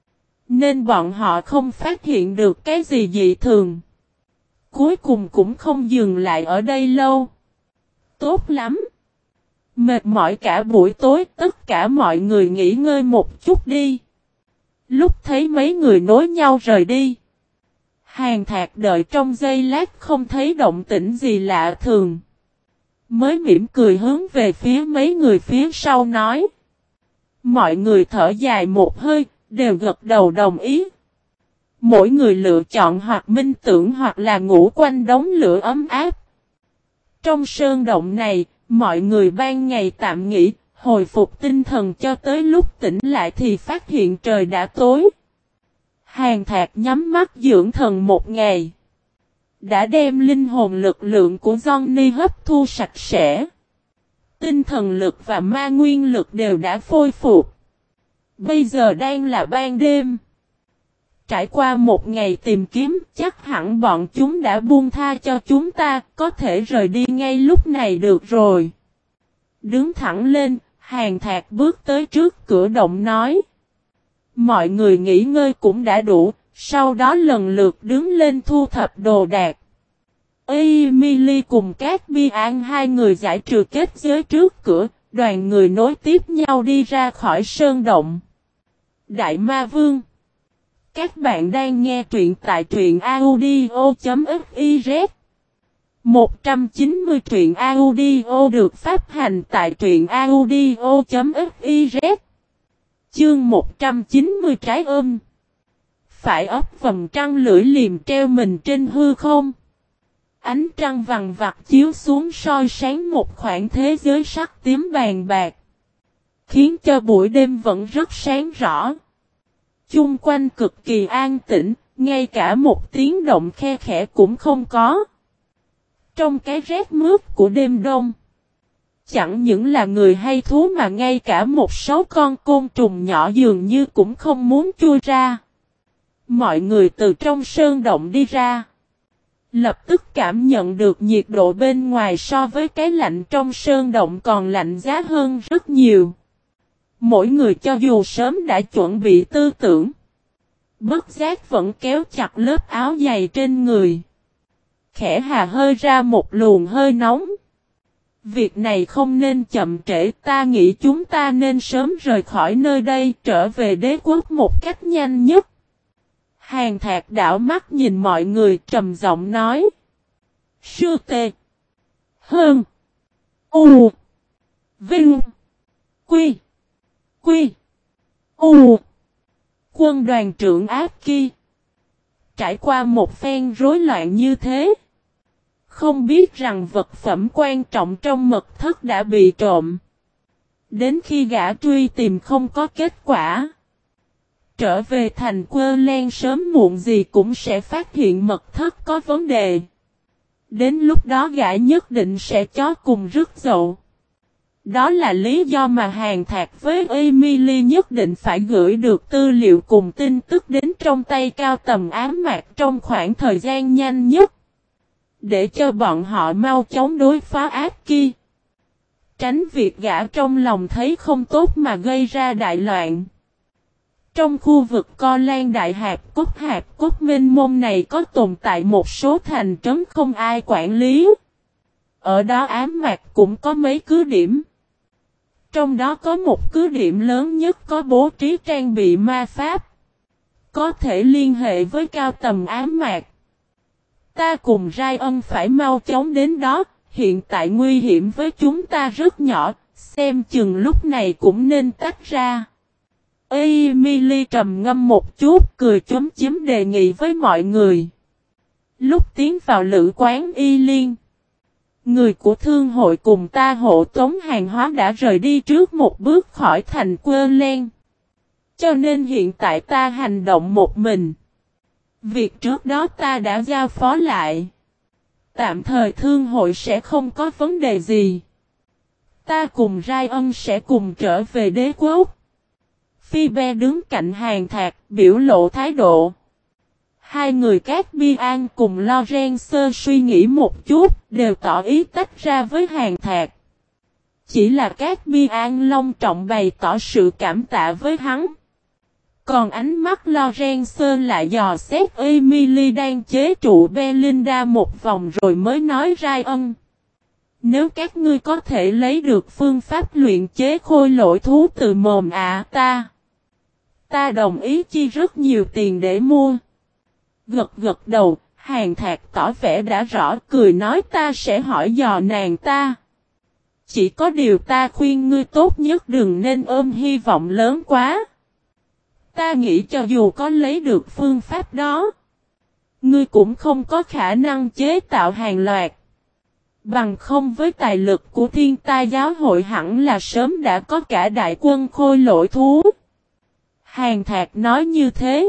nên bọn họ không phát hiện được cái gì dị thường. Cuối cùng cũng không dừng lại ở đây lâu. Tốt lắm. Mệt mỏi cả buổi tối, tất cả mọi người nghỉ ngơi một chút đi. Lúc thấy mấy người nối nhau rời đi, Hàn Thạc đợi trong giây lát không thấy động tĩnh gì lạ thường, mới mỉm cười hướng về phía mấy người phía sau nói. Mọi người thở dài một hơi, đều gật đầu đồng ý. Mỗi người lựa chọn hoặc minh tưởng hoặc là ngủ quanh đống lửa ấm áp. Trong sơn động này, mọi người ban ngày tạm nghỉ, hồi phục tinh thần cho tới lúc tỉnh lại thì phát hiện trời đã tối. Hàn Thạc nhắm mắt dưỡng thần một ngày, đã đem linh hồn lực lượng của Johnny hấp thu sạch sẽ. Tinh thần lực và ma nguyên lực đều đã phôi phục. Bây giờ đang là ban đêm. Trải qua một ngày tìm kiếm, chắc hẳn bọn chúng đã buông tha cho chúng ta, có thể rời đi ngay lúc này được rồi. Đứng thẳng lên, Hàn Thạc bước tới trước cửa động nói. Mọi người nghỉ ngơi cũng đã đủ, sau đó lần lượt đứng lên thu thập đồ đạc. Emily cùng các Bi An hai người giải trừ kết giới trước cửa, đoàn người nối tiếp nhau đi ra khỏi sơn động. Đại Ma Vương. Các bạn đang nghe truyện tại truyện audio.fiz. 190 truyện audio được phát hành tại truyện audio.fiz. Chương 190 trái ôm. Phải ấp vầng trăng lưỡi liềm treo mình trên hư không. Ánh trăng vằng vặc chiếu xuống soi sáng một khoảng thế giới sắc tím vàng bạc, khiến cho buổi đêm vẫn rất sáng rõ. Chung quanh cực kỳ an tĩnh, ngay cả một tiếng động khe khẽ cũng không có. Trong cái rét mướt của đêm đông, chẳng những là người hay thú mà ngay cả một số con côn trùng nhỏ dường như cũng không muốn chui ra. Mọi người từ trong sơn động đi ra, lập tức cảm nhận được nhiệt độ bên ngoài so với cái lạnh trong sơn động còn lạnh giá hơn rất nhiều. Mỗi người cho dù sớm đã chuẩn bị tư tưởng, bất giác vẫn kéo chặt lớp áo dày trên người. Khẽ hà hơi ra một luồng hơi nóng. Việc này không nên chậm trễ, ta nghĩ chúng ta nên sớm rời khỏi nơi đây, trở về đế quốc một cách nhanh nhất. Hàn Thạc đảo mắt nhìn mọi người trầm giọng nói. Sư tê. Hơn. U. Vinh. Quy. Quy. U. Quân đoàn trưởng áp kia. Trải qua một phen rối loạn như thế, không biết rằng vật phẩm quan trọng trong mật thất đã bị trộm. Đến khi gã truy tìm không có kết quả, trở về thành Quơ Len sớm muộn gì cũng sẽ phát hiện mật thất có vấn đề. Đến lúc đó gã nhất định sẽ chó cùng rứt dậu. Đó là lý do mà Hàn Thạc với Emily nhất định phải gửi được tư liệu cùng tin tức đến trong tay cao tầm ám mạc trong khoảng thời gian nhanh nhất, để cho bọn họ mau chóng đối phó ác kia. Tránh việc gã trong lòng thấy không tốt mà gây ra đại loạn. Trong khu vực Co Lan Đại Hạp cốt mênh mông này có tồn tại một số thành trấn không ai quản lý. Ở đó ám mạc cũng có mấy cứ điểm. Trong đó có một cứ điểm lớn nhất có bố trí trang bị ma pháp. Có thể liên hệ với cao tầm ám mạc. Ta cùng Ryan phải mau chóng đến đó, hiện tại nguy hiểm với chúng ta rất nhỏ, xem chừng lúc này cũng nên tách ra. Emily trầm ngâm một chút, cười chúm chím đề nghị với mọi người. Lúc tiến vào lữ quán Y Liên, người của thương hội cùng ta hộ tống hàng hóa đã rời đi trước một bước khỏi thành Quơ Len. Cho nên hiện tại ta hành động một mình. Việc trước đó ta đã giao phó lại. Tạm thời thương hội sẽ không có vấn đề gì. Ta cùng Ryan sẽ cùng trở về đế quốc. Phoebe đứng cạnh Hàn Thạc biểu lộ thái độ. Hai người các Bi An cùng Lorenzo suy nghĩ một chút, đều tỏ ý tách ra với Hàn Thạc. Chỉ là các Bi An long trọng bày tỏ sự cảm tạ với hắn. Còn ánh mắt Lorenzo lại dò xét Emily đang chế trụ Belinda một vòng rồi mới nói Ryan. Nếu các ngươi có thể lấy được phương pháp luyện chế khôi lỗi thú từ mồm ta đồng ý chi rất nhiều tiền để mua. Gật đầu, Hàn Thạc tỏ vẻ đã rõ, cười nói ta sẽ hỏi dò nàng ta. Chỉ có điều ta khuyên ngươi tốt nhất đừng nên ôm hy vọng lớn quá. Ta nghĩ cho dù có lấy được phương pháp đó, ngươi cũng không có khả năng chế tạo hàng loạt. Bằng không với tài lực của Thiên Tai giáo hội hẳn là sớm đã có cả đại quân khôi lỗi thú. Hàn Thạc nói như thế.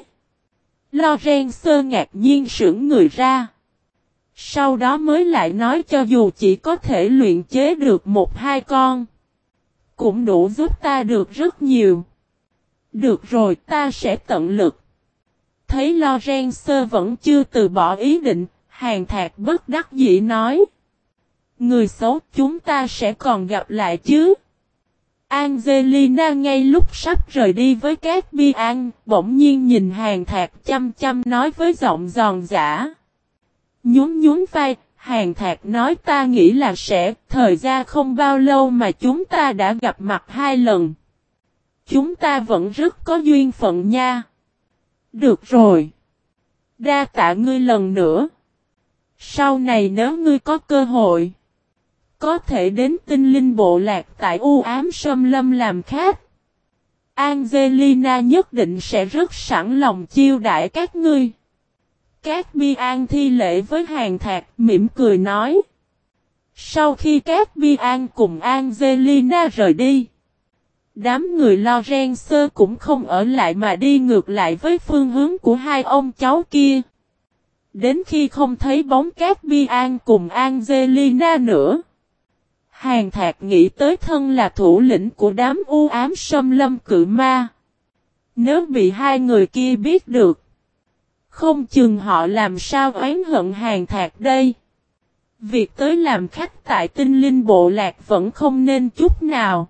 Lorenzo ngạc nhiên sững người ra. Sau đó mới lại nói cho dù chỉ có thể luyện chế được 1-2 con, cũng đủ giúp ta được rất nhiều. Được rồi, ta sẽ tận lực. Thấy Lorenzo vẫn chưa từ bỏ ý định, Hàn Thạc bất đắc dĩ nói. Người xấu, chúng ta sẽ còn gặp lại chứ. Angelina ngay lúc sắp rời đi với các Bi An, bỗng nhiên nhìn Hàn Thạc chăm chăm nói với giọng giòn giã. Nhún vai, Hàn Thạc nói ta nghĩ là sẽ, thời gian không bao lâu mà chúng ta đã gặp mặt 2 lần. Chúng ta vẫn rất có duyên phận nha. Được rồi. Đa tạ ngươi lần nữa. Sau này nếu ngươi có cơ hội, có thể đến tinh linh bộ lạc tại u ám sâm lâm làm khách. Angelina nhất định sẽ rất sẵn lòng chiêu đãi các ngươi. Các Bi An thi lễ với Hàn Thạc, mỉm cười nói. Sau khi các Bi An cùng Angelina rời đi, đám người Lorenzo cũng không ở lại mà đi ngược lại với phương hướng của hai ông cháu kia. Đến khi không thấy bóng các Bi An cùng Angelina nữa, Hàn Thạc nghĩ tới thân là thủ lĩnh của đám u ám xâm lâm cự ma. Nếu bị hai người kia biết được, không chừng họ làm sao oán hận Hàn Thạc đây. Việc tới làm khách tại tinh linh bộ lạc vẫn không nên chút nào.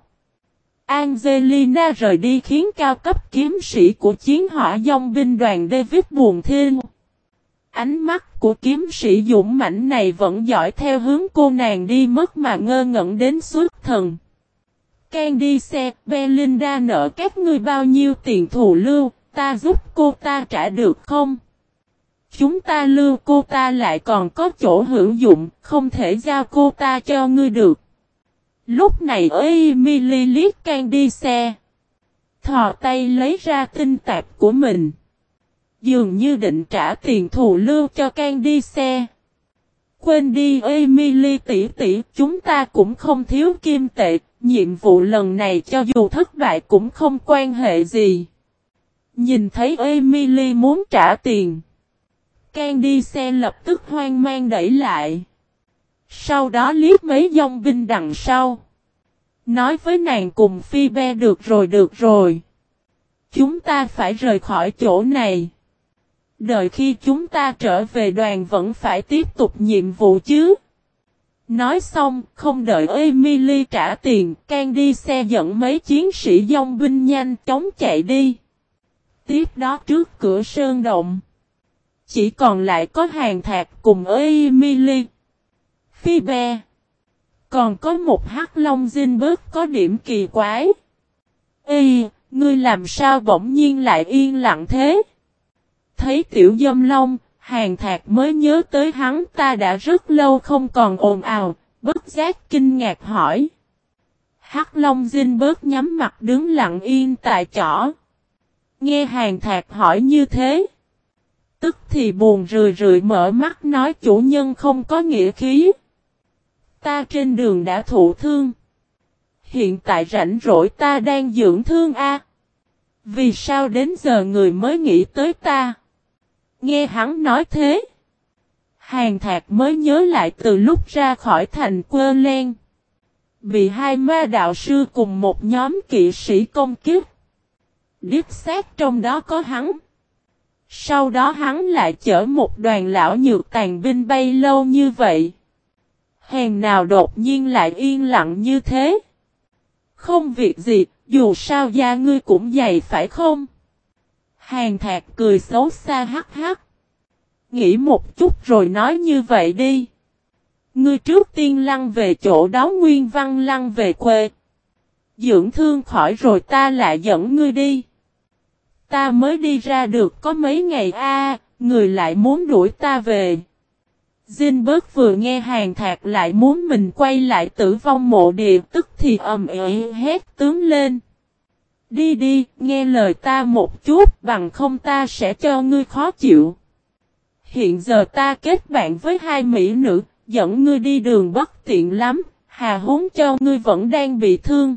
Angelina rời đi khiến cao cấp kiếm sĩ của chiến hỏa dòng binh đoàn David buồn thiêu. Ánh mắt của kiếm sĩ dũng mãnh này vẫn dõi theo hướng cô nàng đi mất mà ngơ ngẩn đến xuất thần. Candice, Belinda nợ các ngươi bao nhiêu tiền thù lưu, ta giúp cô ta trả được không? Chúng ta lưu cô ta lại còn có chỗ hữu dụng, không thể giao cô ta cho ngươi được. Lúc này Emily liếc Candice, thò tay lấy ra tinh tạp của mình, dường như định trả tiền thù lưu cho Candice. Quên đi Emily tỷ tỷ, chúng ta cũng không thiếu kim tệ, nhiệm vụ lần này cho dù thất bại cũng không quan hệ gì. Nhìn thấy Emily muốn trả tiền, Candice lập tức hoang mang đẩy lại. Sau đó liếc mấy dòng binh đằng sau, nói với nàng cùng Phoebe được rồi. Chúng ta phải rời khỏi chỗ này. Đợi khi chúng ta trở về đoàn vẫn phải tiếp tục nhiệm vụ chứ. Nói xong, không đợi Emily trả tiền, Candice dẫn mấy chiến sĩ dòng binh nhanh chóng chạy đi. Tiếp đó trước cửa sơn động, chỉ còn lại có Hàn Thạc cùng Emily, Phoebe. Còn có một hắc long Zinberg có điểm kỳ quái. Ê, ngươi làm sao bỗng nhiên lại yên lặng thế? Thấy tiểu dâm long, Hàn Thạc mới nhớ tới hắn ta đã rất lâu không còn ồn ào, bất giác kinh ngạc hỏi. Hắc long Zinberg nhắm mặt đứng lặng yên tại chỗ. Nghe Hàn Thạc hỏi như thế, tức thì buồn rười rượi mở mắt nói chủ nhân không có nghĩa khí. Ta trên đường đã thụ thương. Hiện tại rảnh rỗi ta đang dưỡng thương a. Vì sao đến giờ người mới nghĩ tới ta? Nghe hắn nói thế, Hàn Thạc mới nhớ lại từ lúc ra khỏi thành Quơ Len, bị hai ma đạo sư cùng một nhóm kỵ sĩ công kích. Đích xác trong đó có hắn. Sau đó hắn lại chở một đoàn lão nhược tàn binh bay lâu như vậy. Hèn nào đột nhiên lại yên lặng như thế. Không việc gì, dù sao da ngươi cũng dày phải không? Hàn Thạc cười xấu xa hắc hắc. Nghĩ một chút rồi nói như vậy đi. Ngươi trước tiên lăn về chỗ đó, Nguyên Văn lăn về quê. Dưỡng thương khỏi rồi ta lại dẫn ngươi đi. Ta mới đi ra được có mấy ngày a, người lại muốn đuổi ta về. Zinberg vừa nghe Hàn Thạc lại muốn mình quay lại Tử Vong Mộ Địa, tức thì ầm ĩ hét tướng lên. Đi đi, nghe lời ta một chút, bằng không ta sẽ cho ngươi khó chịu. Hiện giờ ta kết bạn với hai mỹ nữ, dẫn ngươi đi đường bất tiện lắm, hà huống cho ngươi vẫn đang bị thương.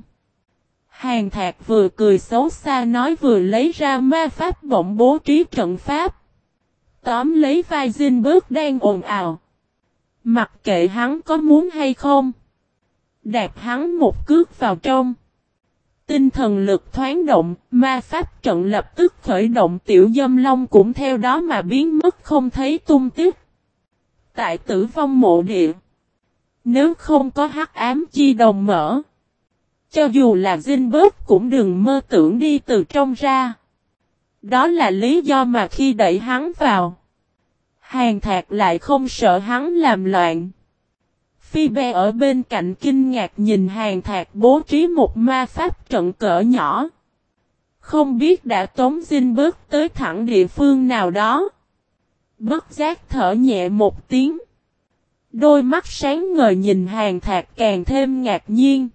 Hàn Thạc vừa cười xấu xa nói vừa lấy ra ma pháp bổng bố trí trận pháp. Tóm lấy vai Zinberg đang ồn ào. Mặc kệ hắn có muốn hay không. Đạp hắn một cước vào trong. Tinh thần lực thoáng động, ma pháp trận lập tức khởi động, tiểu dâm long cũng theo đó mà biến mất không thấy tung tích. Tại Tử Vong Mộ Địa, nếu không có hắc ám chi đồng mở, cho dù là Zinberg cũng đừng mơ tưởng đi từ trong ra. Đó là lý do mà khi đẩy hắn vào, Hàn Thạc lại không sợ hắn làm loạn. Phoebe ở bên cạnh kinh ngạc nhìn Hàn Thạc bố trí một ma pháp trận cỡ nhỏ. Không biết đã tống Zinberg tới thẳng địa phương nào đó. Bất giác thở nhẹ một tiếng. Đôi mắt sáng ngời nhìn Hàn Thạc càng thêm ngạc nhiên.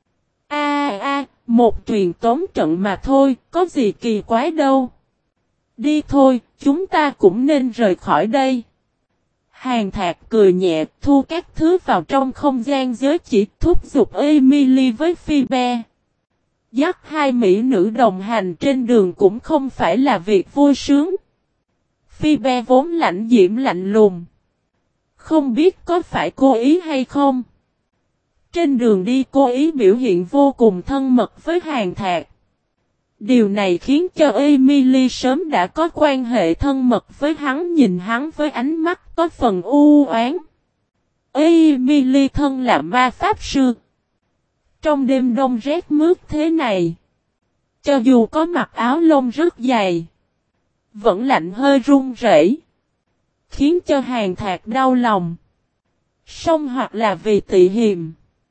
Một truyền tống trận mà thôi, có gì kỳ quái đâu. Đi thôi, chúng ta cũng nên rời khỏi đây. Hàn Thạc cười nhẹ, thu các thứ vào trong không gian giới chỉ, thúc giục Emily với Phoebe. Dắt hai mỹ nữ đồng hành trên đường cũng không phải là việc vui sướng. Phoebe vốn lãnh diễm lạnh lùng. Không biết có phải cố ý hay không. Trên đường đi cô ý biểu hiện vô cùng thân mật với Hàn Thạc. Điều này khiến cho Emily sớm đã có quan hệ thân mật với hắn, nhìn hắn với ánh mắt có phần u oán. Emily thân là ma pháp sư. Trong đêm đông rét mướt thế này, cho dù có mặc áo lông rất dày, vẫn lạnh hơi run rẩy, khiến cho Hàn Thạc đau lòng. Song hoặc là vì tị hiềm,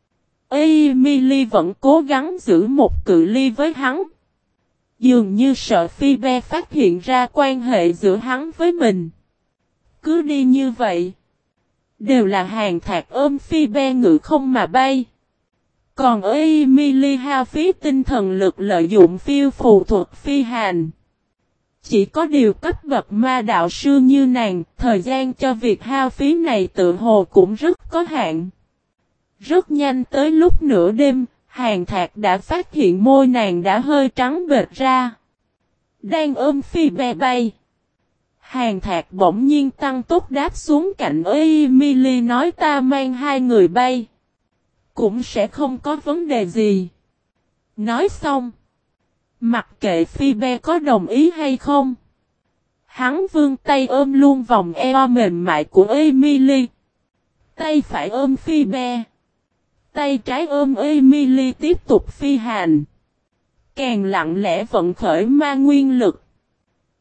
Emily vẫn cố gắng giữ một cự ly với hắn. Dường như sợ Phoebe phát hiện ra quan hệ giữa hắn với mình. Cứ đi như vậy, đều là Hàn Thạc ôm Phoebe ngự không mà bay. Còn Emily hao phí tinh thần lực lợi dụng phiêu phù thuật phi hành. Chỉ có điều cấp bậc ma đạo sư như nàng, thời gian cho việc hao phí này tự hồ cũng rất có hạn. Rất nhanh tới lúc nửa đêm, Hàn Thạc đã phát hiện môi nàng đã hơi trắng bệch ra. Đang ôm Phoebe bay, Hàn Thạc bỗng nhiên tăng tốc đáp xuống cạnh Emily nói ta mang hai người bay. Cũng sẽ không có vấn đề gì. Nói xong, mặc kệ Phoebe có đồng ý hay không, hắn vươn tay ôm luôn vòng eo mềm mại của Emily. Tay phải ôm Phoebe, tay trái ôm Emily tiếp tục phi hành. Càng lặng lẽ vận khởi ma nguyên lực,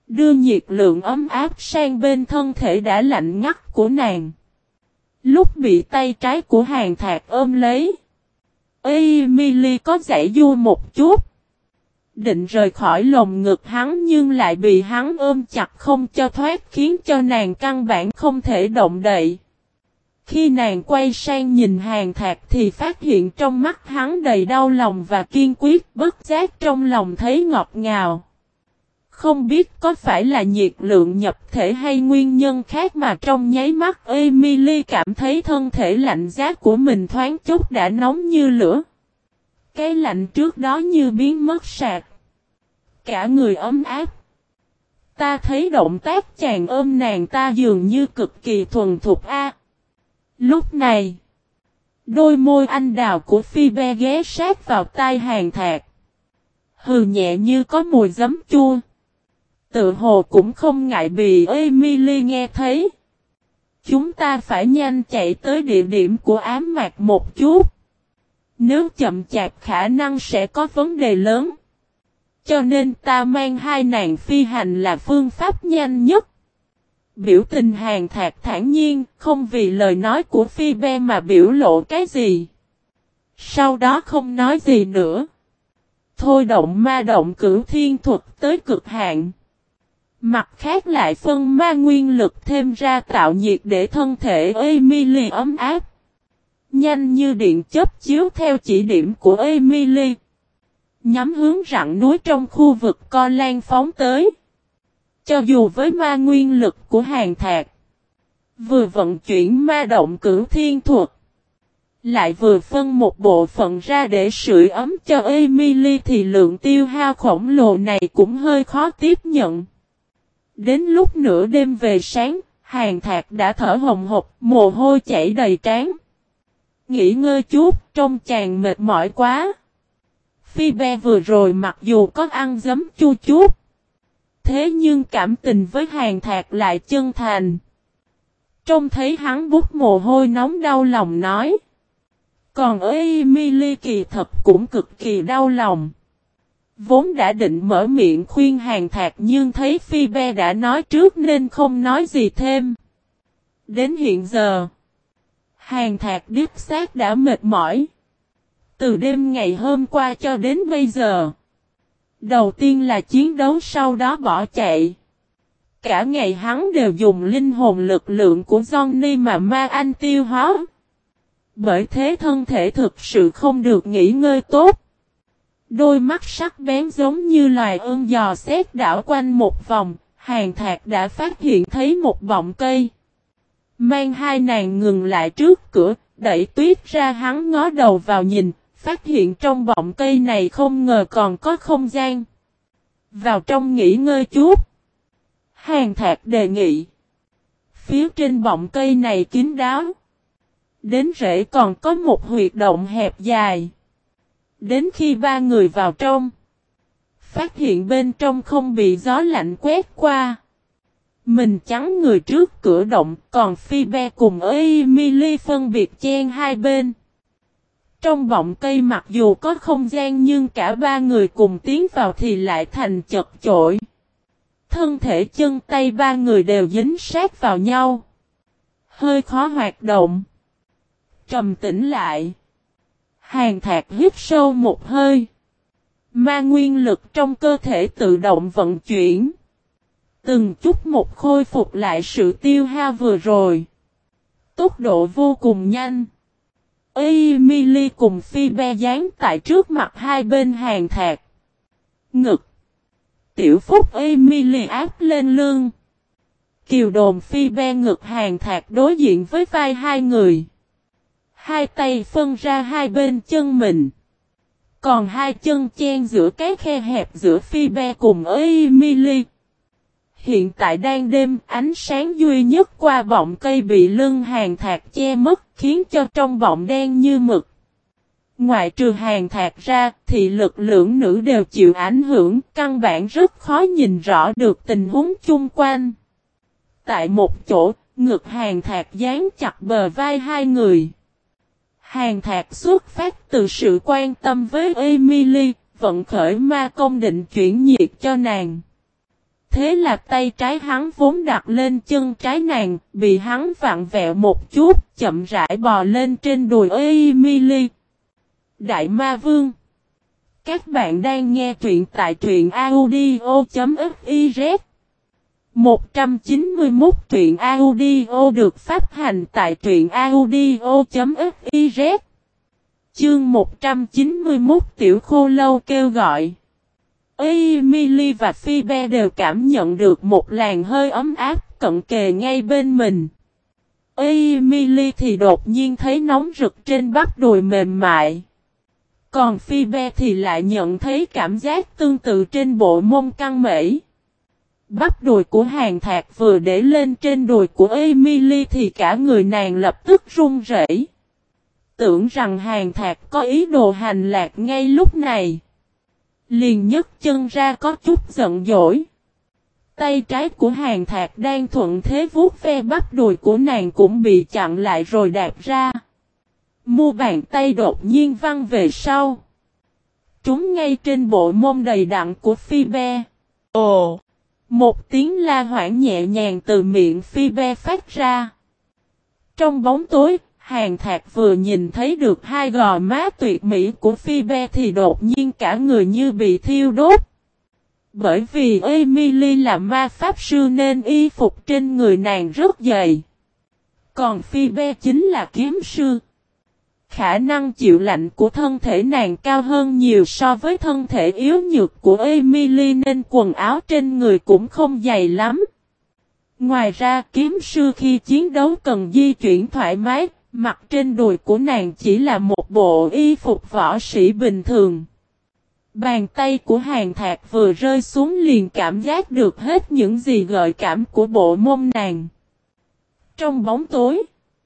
đưa nhiệt lượng ấm áp sang bên thân thể đã lạnh ngắt của nàng. Lúc bị tay trái của Hàn Thạc ôm lấy, Emily có giãy giụa một chút, định rời khỏi lồng ngực hắn nhưng lại bị hắn ôm chặt không cho thoát khiến cho nàng căn bản không thể động đậy. Khi nàng quay sang nhìn Hàn Thạc thì phát hiện trong mắt hắn đầy đau lòng và kiên quyết, bất giác trong lòng thấy ngọt ngào. Không biết có phải là nhiệt lượng nhập thể hay nguyên nhân khác mà trong nháy mắt Emily cảm thấy thân thể lạnh giá của mình thoáng chút đã nóng như lửa. Cái lạnh trước đó như biến mất sạch. Cả người ấm áp. Ta thấy động tác chàng ôm nàng ta dường như cực kỳ thuần thục a. Lúc này, đôi môi anh đào của Phoebe ghé sát vào tai Hàn Thạc. Hừ nhẹ như có mùi giấm chua. Tự hồ cũng không ngại bị Emily nghe thấy. Chúng ta phải nhanh chạy tới địa điểm của ám mạc một chút. Nếu chậm chạp khả năng sẽ có vấn đề lớn. Cho nên ta mang hai nàng phi hành là phương pháp nhanh nhất. Biểu tình Hàn Thạc thản nhiên, không vì lời nói của Phoebe mà biểu lộ cái gì. Sau đó không nói gì nữa. Thôi động ma động cửu thiên thuật tới cực hạn. Mặt khác lại phân ma nguyên lực thêm ra tạo nhiệt để thân thể Emily ấm áp. Nhanh như điện chớp chiếu theo chỉ điểm của Emily. Nhắm hướng rặng núi trong khu vực co lan phóng tới. Cho dù với ma nguyên lực của Hàn Thạc, vừa vận chuyển ma động cửu thiên thuật, lại vừa phân một bộ phận ra để sưởi ấm cho Emily thì lượng tiêu hao khổng lồ này cũng hơi khó tiếp nhận. Đến lúc nửa đêm về sáng, Hàn Thạc đã thở hồng hộc, mồ hôi chảy đầy trán. Nghỉ ngơi chút, trông chàng mệt mỏi quá. Phoebe vừa rồi mặc dù có ăn giấm chua chút, thế nhưng cảm tình với Hàn Thạc lại chân thành. Trông thấy hắn bút mồ hôi nóng đau lòng nói. Còn Emily kỳ thật cũng cực kỳ đau lòng. Vốn đã định mở miệng khuyên Hàn Thạc nhưng thấy Phoebe đã nói trước nên không nói gì thêm. Đến hiện giờ, Hàn Thạc đích xác đã mệt mỏi. Từ đêm ngày hôm qua cho đến bây giờ. Đầu tiên là chiến đấu sau đó bỏ chạy. Cả ngày hắn đều dùng linh hồn lực lượng của Johnny mà ma anh tiêu hóa. Bởi thế thân thể thực sự không được nghỉ ngơi tốt. Đôi mắt sắc bén giống như loài ương dò xét đảo quanh một vòng, Hàn Thạc đã phát hiện thấy một bọng cây. Mang hai nàng ngừng lại trước cửa, đẩy tuyết ra hắn ngó đầu vào nhìn, phát hiện trong bọng cây này không ngờ còn có không gian. Vào trong nghỉ ngơi chút. Hàn Thạc đề nghị. Phía trên bọng cây này kín đáo. Đến rễ còn có một huyệt động hẹp dài. Đến khi ba người vào trong, phát hiện bên trong không bị gió lạnh quét qua. Mình chắn người trước cửa động, còn Phoebe cùng Emily phân biệt chen hai bên. Trong bọng cây mặc dù có không gian nhưng cả ba người cùng tiến vào thì lại thành chật chội. Thân thể chân tay ba người đều dính sát vào nhau. Hơi khó hoạt động. Trầm tĩnh lại. Hàn Thạc hít sâu một hơi. Ma nguyên lực trong cơ thể tự động vận chuyển. Từng chút một khôi phục lại sự tiêu hao vừa rồi. Tốc độ vô cùng nhanh. Emily cùng Phoebe dán tại trước mặt hai bên Hàn Thạc. Ngực. Tiểu Phúc Emily áp lên lưng. Kiều đồn Phoebe ngực Hàn Thạc đối diện với vai hai người. Hai tay phân ra hai bên chân mình. Còn hai chân chen giữa cái khe hẹp giữa Phoebe cùng Emily. Hiện tại đang đêm, ánh sáng duy nhất qua bọng cây bị lưng Hàn Thạc che mất, khiến cho trong bọng đen như mực. Ngoại trừ Hàn Thạc ra, thì lực lượng nữ đều chịu ảnh hưởng, căn bản rất khó nhìn rõ được tình huống chung quanh. Tại một chỗ, ngực Hàn Thạc dán chặt bờ vai hai người. Hàn Thạc xuất phát từ sự quan tâm với Emily, vận khởi ma công định chuyển nhiệt cho nàng. Thế là tay trái hắn vốn đặt lên chân trái nàng, bị hắn vặn vẹo một chút, chậm rãi bò lên trên đùi Emily. Đại Ma Vương. Các bạn đang nghe truyện tại truyện audio.fiz. 191 truyện audio được phát hành tại truyện audio.fiz. Chương 191 Tiểu Khô Lâu kêu gọi. Emily và Phoebe đều cảm nhận được một làn hơi ấm áp cận kề ngay bên mình. Emily thì đột nhiên thấy nóng rực trên bắp đùi mềm mại. Còn Phoebe thì lại nhận thấy cảm giác tương tự trên bộ mông căng mẩy. Bắp đùi của Hàn Thạc vừa để lên trên đùi của Emily thì cả người nàng lập tức run rẩy. Tưởng rằng Hàn Thạc có ý đồ hành lạc ngay lúc này. Liền nhấc chân ra có chút giận dỗi. Tay trái của Hàn Thạc đang thuận thế vuốt ve bắp đùi của nàng cũng bị chặn lại rồi đạp ra. Mu bàn tay đột nhiên văng về sau. Trúng ngay trên bộ mông đầy đặn của Phoebe. Ồ! Một tiếng la hoảng nhẹ nhàng từ miệng Phoebe phát ra. Trong bóng tối, Hàn Thạc vừa nhìn thấy được hai gò má tuyệt mỹ của Phoebe thì đột nhiên cả người như bị thiêu đốt. Bởi vì Emily là ma pháp sư nên y phục trên người nàng rất dày. Còn Phoebe chính là kiếm sư. Khả năng chịu lạnh của thân thể nàng cao hơn nhiều so với thân thể yếu nhược của Emily nên quần áo trên người cũng không dày lắm. Ngoài ra kiếm sư khi chiến đấu cần di chuyển thoải mái, mặc trên đùi của nàng chỉ là một bộ y phục võ sĩ bình thường. Bàn tay của Hàn Thạc vừa rơi xuống liền cảm giác được hết những gì gợi cảm của bộ mông nàng. Trong bóng tối,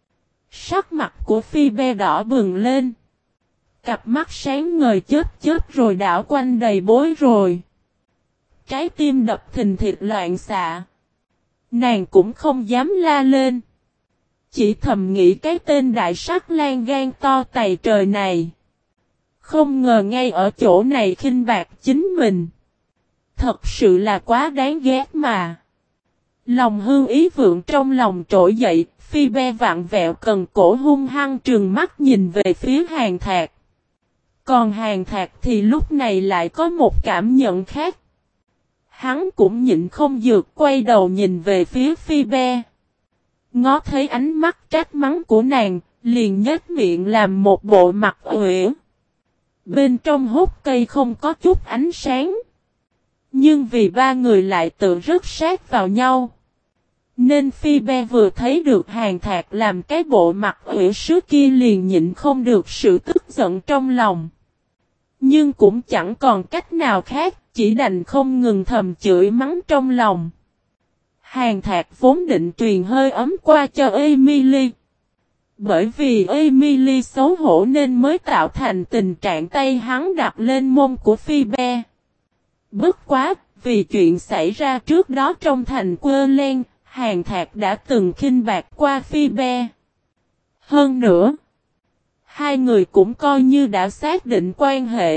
sắc mặt của Phoebe đỏ bừng lên. Cặp mắt sáng ngời chớp rồi đảo quanh đầy bối rối. Trái tim đập thình thịch loạn xạ. Nàng cũng không dám la lên. Chỉ thầm nghĩ cái tên đại sắc lang gan to tày trời này. Không ngờ ngay ở chỗ này khinh bạc chính mình. Thật sự là quá đáng ghét mà. Lòng hư ý vượng trong lòng trỗi dậy. Phoebe vặn vẹo cần cổ hung hăng trừng mắt nhìn về phía Hàn Thạc. Còn Hàn Thạc thì lúc này lại có một cảm nhận khác. Hắn cũng nhịn không được quay đầu nhìn về phía Phoebe. Ngó thấy ánh mắt trách mắng của nàng, liền nhếch miệng làm một bộ mặt uể. Bên trong hốc cây không có chút ánh sáng. Nhưng vì ba người lại tự rất sát vào nhau. Nên Phoebe vừa thấy được Hàn Thạc làm cái bộ mặt uể sứ kia liền nhịn không được sự tức giận trong lòng. Nhưng cũng chẳng còn cách nào khác, chỉ đành không ngừng thầm chửi mắng trong lòng. Hàn Thạc vốn định truyền hơi ấm qua cho Emily. Bởi vì Emily xấu hổ nên mới tạo thành tình trạng tay hắn đặt lên mông của Phoebe. Bất quá, vì chuyện xảy ra trước đó trong thành Querlen, Hàn Thạc đã từng khinh bạc qua Phoebe. Hơn nữa, hai người cũng coi như đã xác định quan hệ.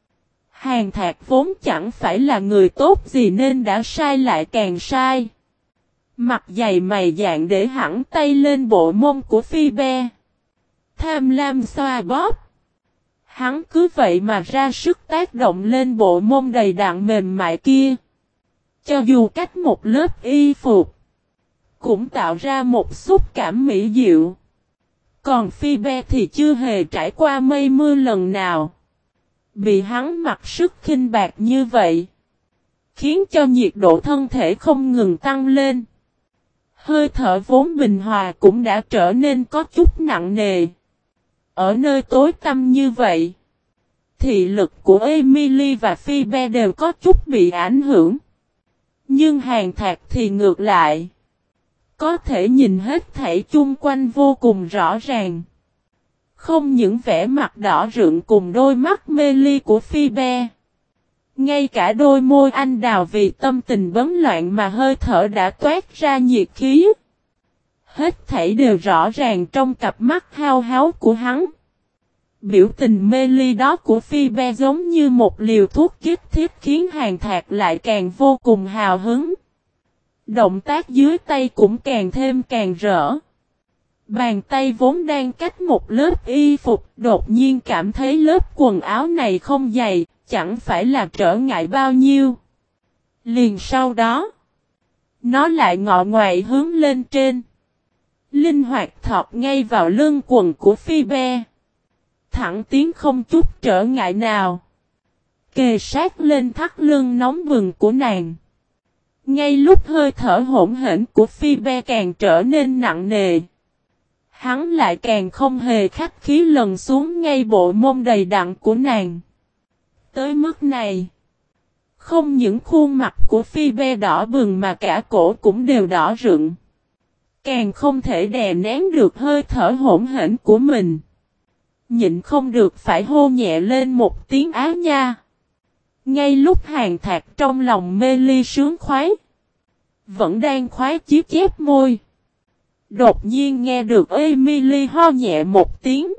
Hàn Thạc vốn chẳng phải là người tốt gì nên đã sai lại càng sai. Mặt dày mày dạn để hẳn tay lên bộ mông của Phoebe. Tham lam xoa bóp. Hắn cứ vậy mà ra sức tác động lên bộ mông đầy đặn mềm mại kia. Cho dù cách một lớp y phục, cũng tạo ra một xúc cảm mỹ diệu. Còn Phoebe thì chưa hề trải qua mây mưa lần nào. Bị hắn mặc sức khinh bạc như vậy, khiến cho nhiệt độ thân thể không ngừng tăng lên. Hơi thở vốn bình hòa cũng đã trở nên có chút nặng nề. Ở nơi tối tăm như vậy, thị lực của Emily và Phoebe đều có chút bị ảnh hưởng. Nhưng Hàn Thạc thì ngược lại. Có thể nhìn hết thảy chung quanh vô cùng rõ ràng. Không những vẻ mặt đỏ rực cùng đôi mắt mê ly của Phoebe. Ngay cả đôi môi anh đào vì tâm tình bấn loạn mà hơi thở đã toát ra nhiệt khí. Hết thảy đều rõ ràng trong cặp mắt hao háo của hắn. Biểu tình mê ly đó của Phi Be giống như một liều thuốc kích thích khiến Hàn Thạc lại càng vô cùng hào hứng. Động tác dưới tay cũng càng thêm càng rỡ. Bàn tay vốn đang cách một lớp y phục, đột nhiên cảm thấy lớp quần áo này không dày, chẳng phải là trở ngại bao nhiêu. Liền sau đó, nó lại ngọ ngoại hướng lên trên. Linh hoạt thọt ngay vào lưng quần của Phi Be. Thẳng tiến không chút trở ngại nào. Kề sát lên thắt lưng nóng bừng của nàng. Ngay lúc hơi thở hỗn hển của Phi Be càng trở nên nặng nề. Hắn lại càng không hề khách khí lần xuống ngay bộ mông đầy đặn của nàng. Tới mức này, không những khuôn mặt của Phi Be đỏ bừng mà cả cổ cũng đều đỏ rựng. Càng không thể đè nén được hơi thở hỗn hển của mình. Nhịn không được phải hô nhẹ lên một tiếng á nha. Ngay lúc Hàn Thạc trong lòng mê ly sướng khoái, vẫn đang khoái chí chép môi. Đột nhiên nghe được Emily ho nhẹ một tiếng.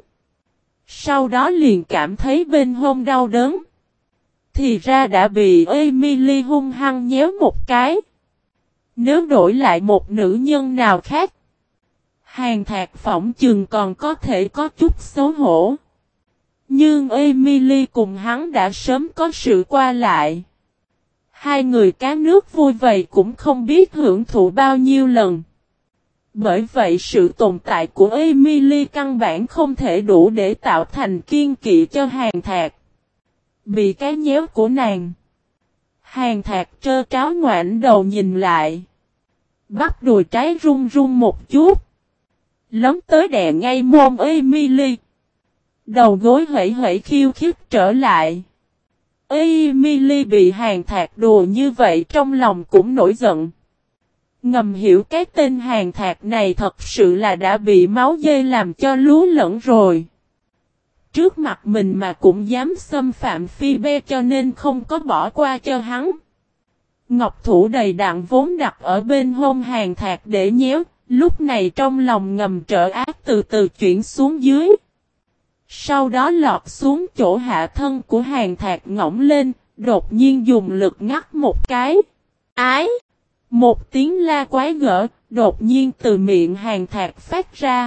Sau đó liền cảm thấy bên hông đau đớn. Thì ra đã bị Emily hung hăng nhéo một cái. Nếu đổi lại một nữ nhân nào khác, Hàn Thạc phỏng chừng còn có thể có chút xấu hổ. Nhưng Emily cùng hắn đã sớm có sự qua lại. Hai người cá nước vui vầy cũng không biết hưởng thụ bao nhiêu lần. Bởi vậy sự tồn tại của Emily căn bản không thể đủ để tạo thành kiên kỵ cho Hàn Thạc. Bị cái nhéo của nàng, Hàn Thạc trơ tráo ngoảnh đầu nhìn lại. Bắp đùi trái run run một chút. Lấm tới đè ngay môn Emily. Đầu gối hẩy hẩy khiêu khích trở lại. Emily bị Hàn Thạc đùa như vậy trong lòng cũng nổi giận. Ngầm hiểu cái tên Hàn Thạc này thật sự là đã bị máu dê làm cho lú lẫn rồi. Trước mặt mình mà cũng dám xâm phạm Phi Be cho nên không có bỏ qua cho hắn. Ngọc thủ đầy đặn vốn đặt ở bên hông Hàn Thạc để nhéo, lúc này trong lòng ngầm trở ác từ từ chuyển xuống dưới. Sau đó lọt xuống chỗ hạ thân của Hàn Thạc ngỗng lên, đột nhiên dùng lực ngắt một cái. Ái! Một tiếng la quái gở, đột nhiên từ miệng Hàn Thạc phát ra.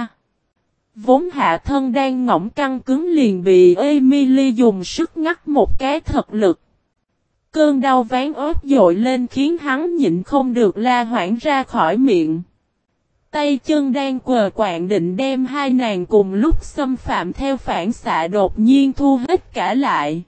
Vốn hạ thân đang ngỗng căng cứng liền bị Emily dùng sức ngắt một cái thật lực. Cơn đau ván ớt dội lên khiến hắn nhịn không được la hoảng ra khỏi miệng. Tay chân đang quờ quạng định đem hai nàng cùng lúc xâm phạm theo phản xạ đột nhiên thu hết cả lại.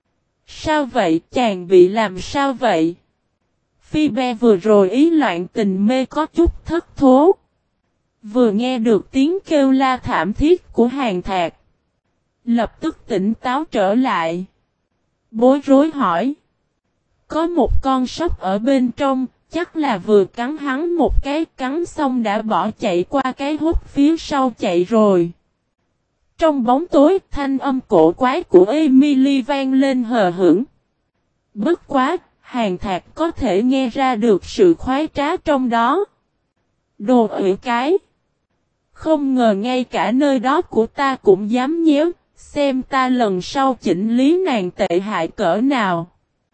Sao vậy, chàng bị làm sao vậy? Phi Be vừa rồi ý loạn tình mê có chút thất thố. Vừa nghe được tiếng kêu la thảm thiết của Hàn Thạc. Lập tức tỉnh táo trở lại. Bối rối hỏi. Có một con sóc ở bên trong, chắc là vừa cắn hắn một cái, cắn xong đã bỏ chạy qua cái hút phía sau chạy rồi. Trong bóng tối, thanh âm cổ quái của Emily vang lên hờ hững. Bất quá, Hàn Thạc có thể nghe ra được sự khoái trá trong đó. Đồ ủy cái. Không ngờ ngay cả nơi đó của ta cũng dám nhéo, xem ta lần sau chỉnh lý nàng tệ hại cỡ nào.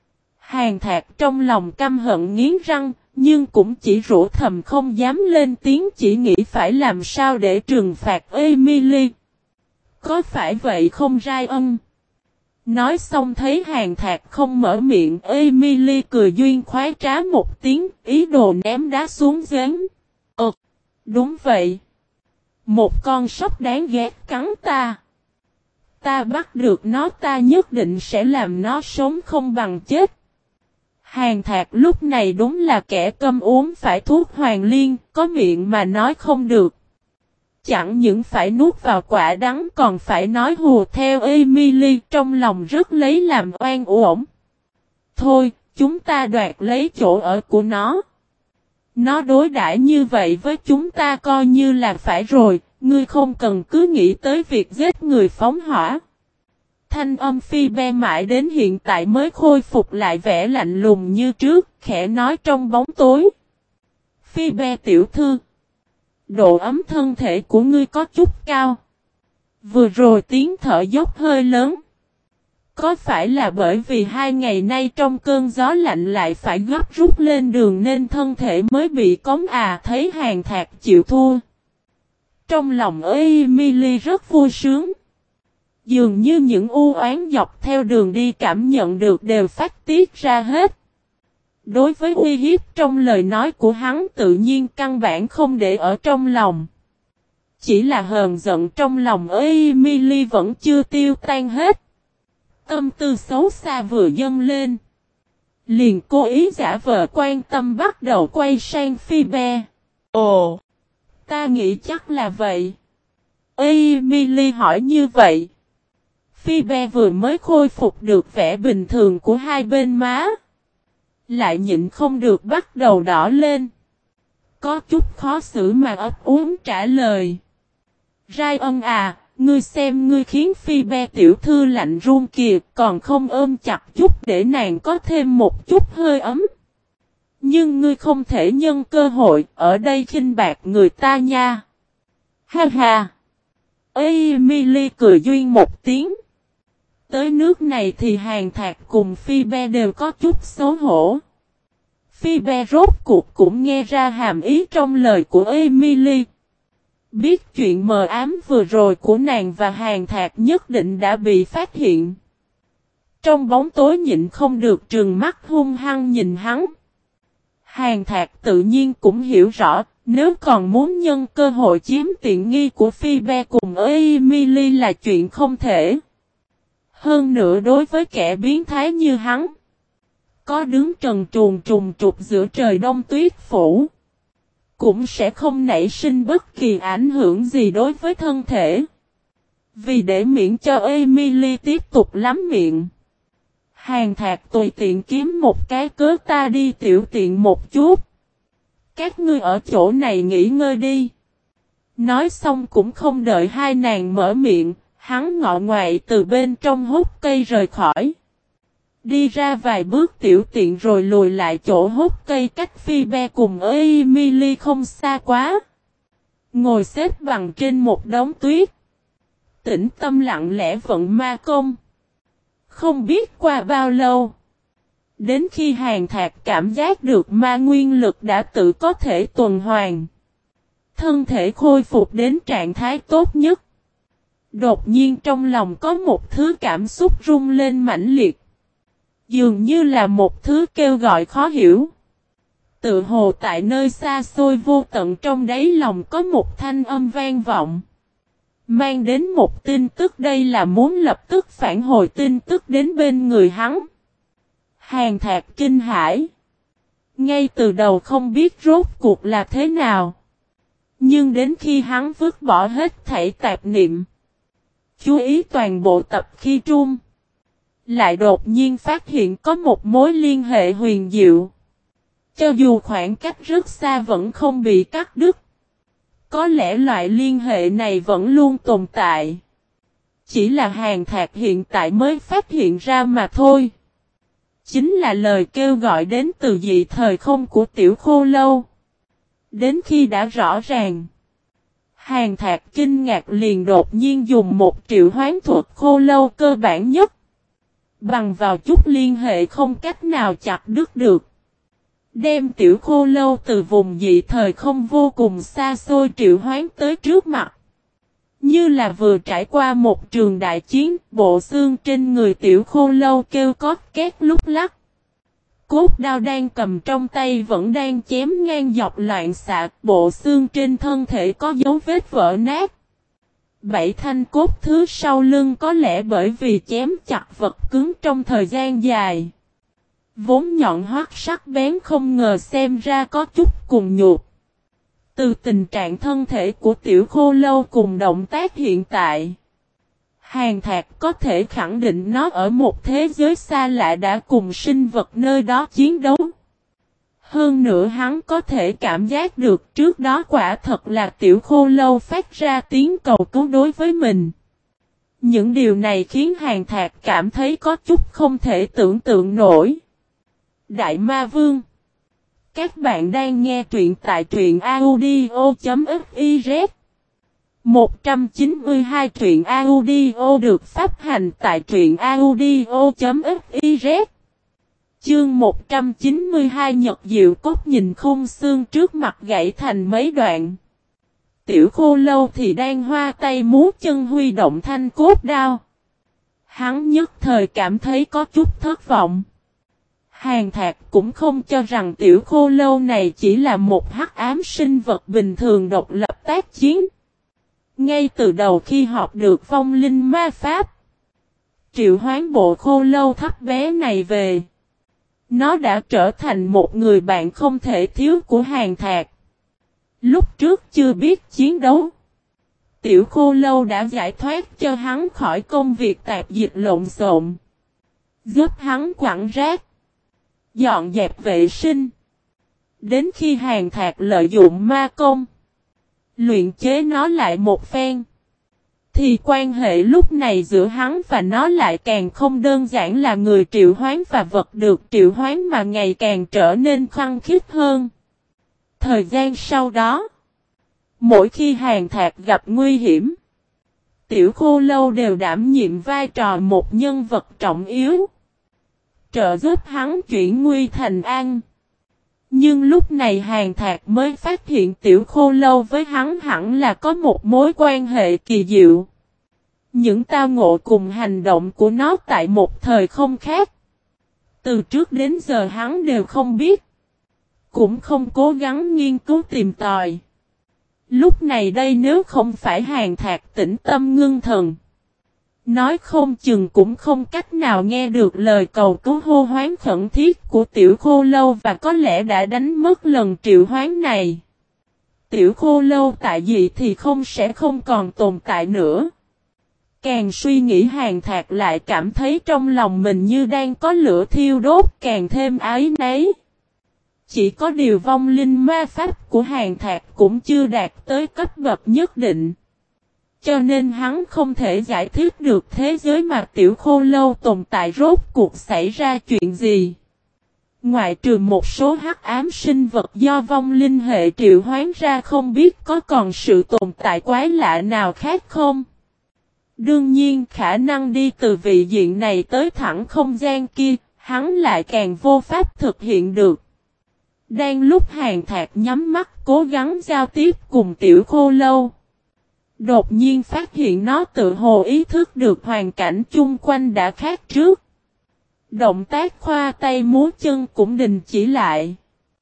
Hàn Thạc trong lòng căm hận nghiến răng, nhưng cũng chỉ rủa thầm không dám lên tiếng, chỉ nghĩ phải làm sao để trừng phạt Emily. Có phải vậy không Ryan? Nói xong thấy Hàn Thạc không mở miệng, Emily cười duyên khoái trá một tiếng, ý đồ ném đá xuống giếng. Đúng vậy. Một con sóc đáng ghét cắn ta. Ta bắt được nó, ta nhất định sẽ làm nó sống không bằng chết. Hàn Thạc lúc này đúng là kẻ câm uống phải thuốc hoàng liên, có miệng mà nói không được. Chẳng những phải nuốt vào quả đắng còn phải nói hùa theo Emily, trong lòng rất lấy làm oan uổng. Thôi, chúng ta đoạt lấy chỗ ở của nó. Nó đối đãi như vậy với chúng ta coi như là phải rồi, ngươi không cần cứ nghĩ tới việc giết người phóng hỏa. Thanh âm Phi Be mãi đến hiện tại mới khôi phục lại vẻ lạnh lùng như trước, khẽ nói trong bóng tối. Phi Be tiểu thư, độ ấm thân thể của ngươi có chút cao. Vừa rồi tiếng thở dốc hơi lớn. Có phải là bởi vì 2 ngày nay trong cơn gió lạnh lại phải gấp rút lên đường nên thân thể mới bị cống thấy Hàn Thạc chịu thua. Trong lòng Emily rất vui sướng. Dường như những u oán dọc theo đường đi cảm nhận được đều phát tiết ra hết. Đối với uy hiếp trong lời nói của hắn tự nhiên căn bản không để ở trong lòng. Chỉ là hờn giận trong lòng Emily vẫn chưa tiêu tan hết. Tâm tư xấu xa vừa dâng lên. Liền cố ý giả vờ quan tâm bắt đầu quay sang Phoebe. Ồ, ta nghĩ chắc là vậy. Emily hỏi như vậy. Phoebe vừa mới khôi phục được vẻ bình thường của hai bên má. Lại nhịn không được bắt đầu đỏ lên. Có chút khó xử mà ấp úng trả lời. Ryan ngươi xem ngươi khiến Phoebe tiểu thư lạnh run kìa, còn không ôm chặt chút để nàng có thêm một chút hơi ấm. Nhưng ngươi không thể nhân cơ hội ở đây khinh bạc người ta nha. Ha ha. Emily cười duyên một tiếng. Tới nước này thì Hàn Thạc cùng Phoebe đều có chút xấu hổ. Phoebe rốt cuộc cũng nghe ra hàm ý trong lời của Emily. Biết chuyện mờ ám vừa rồi của nàng và Hàn Thạc nhất định đã bị phát hiện. Trong bóng tối nhịn không được trừng mắt hung hăng nhìn hắn. Hàn Thạc tự nhiên cũng hiểu rõ, nếu còn muốn nhân cơ hội chiếm tiện nghi của Phoebe cùng Emily là chuyện không thể. Hơn nữa đối với kẻ biến thái như hắn, có đứng trần truồng trùng trục giữa trời đông tuyết phủ, cũng sẽ không nảy sinh bất kỳ ảnh hưởng gì đối với thân thể. Vì để miễn cho Emily tiếp tục lắm miệng, Hàn Thạc tùy tiện kiếm một cái cớ ta đi tiểu tiện một chút. Các ngươi ở chỗ này nghỉ ngơi đi. Nói xong cũng không đợi hai nàng mở miệng, hắn ngọ ngoại từ bên trong hút cây rời khỏi. Đi ra vài bước tiểu tiện rồi lùi lại chỗ hút cây cách Phoebe cùng Emily không xa quá. Ngồi xếp bằng trên một đống tuyết. Tĩnh tâm lặng lẽ vận ma công. Không biết qua bao lâu. Đến khi Hàn Thạc cảm giác được ma nguyên lực đã tự có thể tuần hoàn. Thân thể khôi phục đến trạng thái tốt nhất. Đột nhiên trong lòng có một thứ cảm xúc rung lên mãnh liệt. Dường như là một thứ kêu gọi khó hiểu. Tự hồ tại nơi xa xôi vô tận trong đáy lòng có một thanh âm vang vọng. Mang đến một tin tức, đây là muốn lập tức phản hồi tin tức đến bên người hắn. Hàn Thạc kinh hãi. Ngay từ đầu không biết rốt cuộc là thế nào. Nhưng đến khi hắn vứt bỏ hết thảy tạp niệm, chú ý toàn bộ tập khí trung, lại đột nhiên phát hiện có một mối liên hệ huyền diệu. Cho dù khoảng cách rất xa vẫn không bị cắt đứt. Có lẽ loại liên hệ này vẫn luôn tồn tại. Chỉ là Hàn Thạc hiện tại mới phát hiện ra mà thôi. Chính là lời kêu gọi đến từ dị thời không của Tiểu Khô Lâu. Đến khi đã rõ ràng, Hàn Thạc kinh ngạc liền đột nhiên dùng một triệu hoán thuật Khô Lâu cơ bản nhất. Bằng vào chút liên hệ không cách nào chặt đứt được. Đem Tiểu Khô Lâu từ vùng dị thời không vô cùng xa xôi triệu hoán tới trước mặt. Như là vừa trải qua một trường đại chiến, bộ xương trên người Tiểu Khô Lâu kêu cót két lúc lắc. Cốt đao đang cầm trong tay vẫn đang chém ngang dọc loạn xạ, bộ xương trên thân thể có dấu vết vỡ nát. 7 thanh cốt thứ sau lưng có lẽ bởi vì chém chặt vật cứng trong thời gian dài. Vốn nhọn hoắt sắc bén không ngờ xem ra có chút cùng nhục. Từ tình trạng thân thể của Tiểu Khô Lâu cùng động tác hiện tại, Hàn Thạc có thể khẳng định nó ở một thế giới xa lạ đã cùng sinh vật nơi đó chiến đấu. Hơn nữa hắn có thể cảm giác được trước đó quả thật là Tiểu Khô Lâu phát ra tiếng cầu cứu đối với mình. Những điều này khiến Hàn Thạc cảm thấy có chút không thể tưởng tượng nổi. Đại Ma Vương, các bạn đang nghe truyện tại truyện audio.fiz. 192 truyện audio được phát hành tại truyện audio.fiz. Chương 192 Nhật Diệu Cốt nhìn khung xương trước mặt gãy thành mấy đoạn. Tiểu Khô Lâu thì đang hoa tay múa chân huy động thanh cốt đao. Hắn nhất thời cảm thấy có chút thất vọng. Hàn Thạc cũng không cho rằng Tiểu Khô Lâu này chỉ là một hắc ám sinh vật bình thường độc lập tác chiến. Ngay từ đầu khi học được vong linh ma pháp, triệu hoán bộ khô lâu thấp bé này về, nó đã trở thành một người bạn không thể thiếu của Hàn Thạc. Lúc trước chưa biết chiến đấu, Tiểu Khô Lâu đã giải thoát cho hắn khỏi công việc tạp dịch lộn xộn, giúp hắn quẳng rác, dọn dẹp vệ sinh. Đến khi Hàn Thạc lợi dụng ma công, luyện chế nó lại một phen, thì quan hệ lúc này giữa hắn và nó lại càng không đơn giản là người triệu hoán và vật được triệu hoán mà ngày càng trở nên khăng khít hơn. Thời gian sau đó, mỗi khi Hàn Thạc gặp nguy hiểm, Tiểu Khô Lâu đều đảm nhiệm vai trò một nhân vật trọng yếu, trợ giúp hắn chuyển nguy thành an. Nhưng lúc này Hàn Thạc mới phát hiện Tiểu Khô Lâu với hắn hẳn là có một mối quan hệ kỳ diệu. Những tao ngộ cùng hành động của nó tại một thời không khác, từ trước đến giờ hắn đều không biết, cũng không cố gắng nghiên cứu tìm tòi. Lúc này đây nếu không phải Hàn Thạc tĩnh tâm ngưng thần, nói không chừng cũng không cách nào nghe được lời cầu cứu hô hoán khẩn thiết của Tiểu Khô Lâu và có lẽ đã đánh mất lần triệu hoán này. Tiểu Khô Lâu tại dị thì sẽ không còn tồn tại nữa. Càng suy nghĩ Hàn Thạc lại cảm thấy trong lòng mình như đang có lửa thiêu đốt càng thêm áy náy. Chỉ có điều vong linh ma pháp của Hàn Thạc cũng chưa đạt tới cấp bậc nhất định. Cho nên hắn không thể giải thích được thế giới mà Tiểu Khô Lâu tồn tại rốt cuộc xảy ra chuyện gì. Ngoại trừ một số hắc ám sinh vật do vong linh hệ triệu hoán ra, không biết có còn sự tồn tại quái lạ nào khác không? Đương nhiên khả năng đi từ vị diện này tới thẳng không gian kia, hắn lại càng vô pháp thực hiện được. Đang lúc Hàn Thạc nhắm mắt cố gắng giao tiếp cùng Tiểu Khô Lâu, đột nhiên phát hiện nó tự hồ ý thức được hoàn cảnh chung quanh đã khác trước. Động tác khoa tay múa chân cũng đình chỉ lại.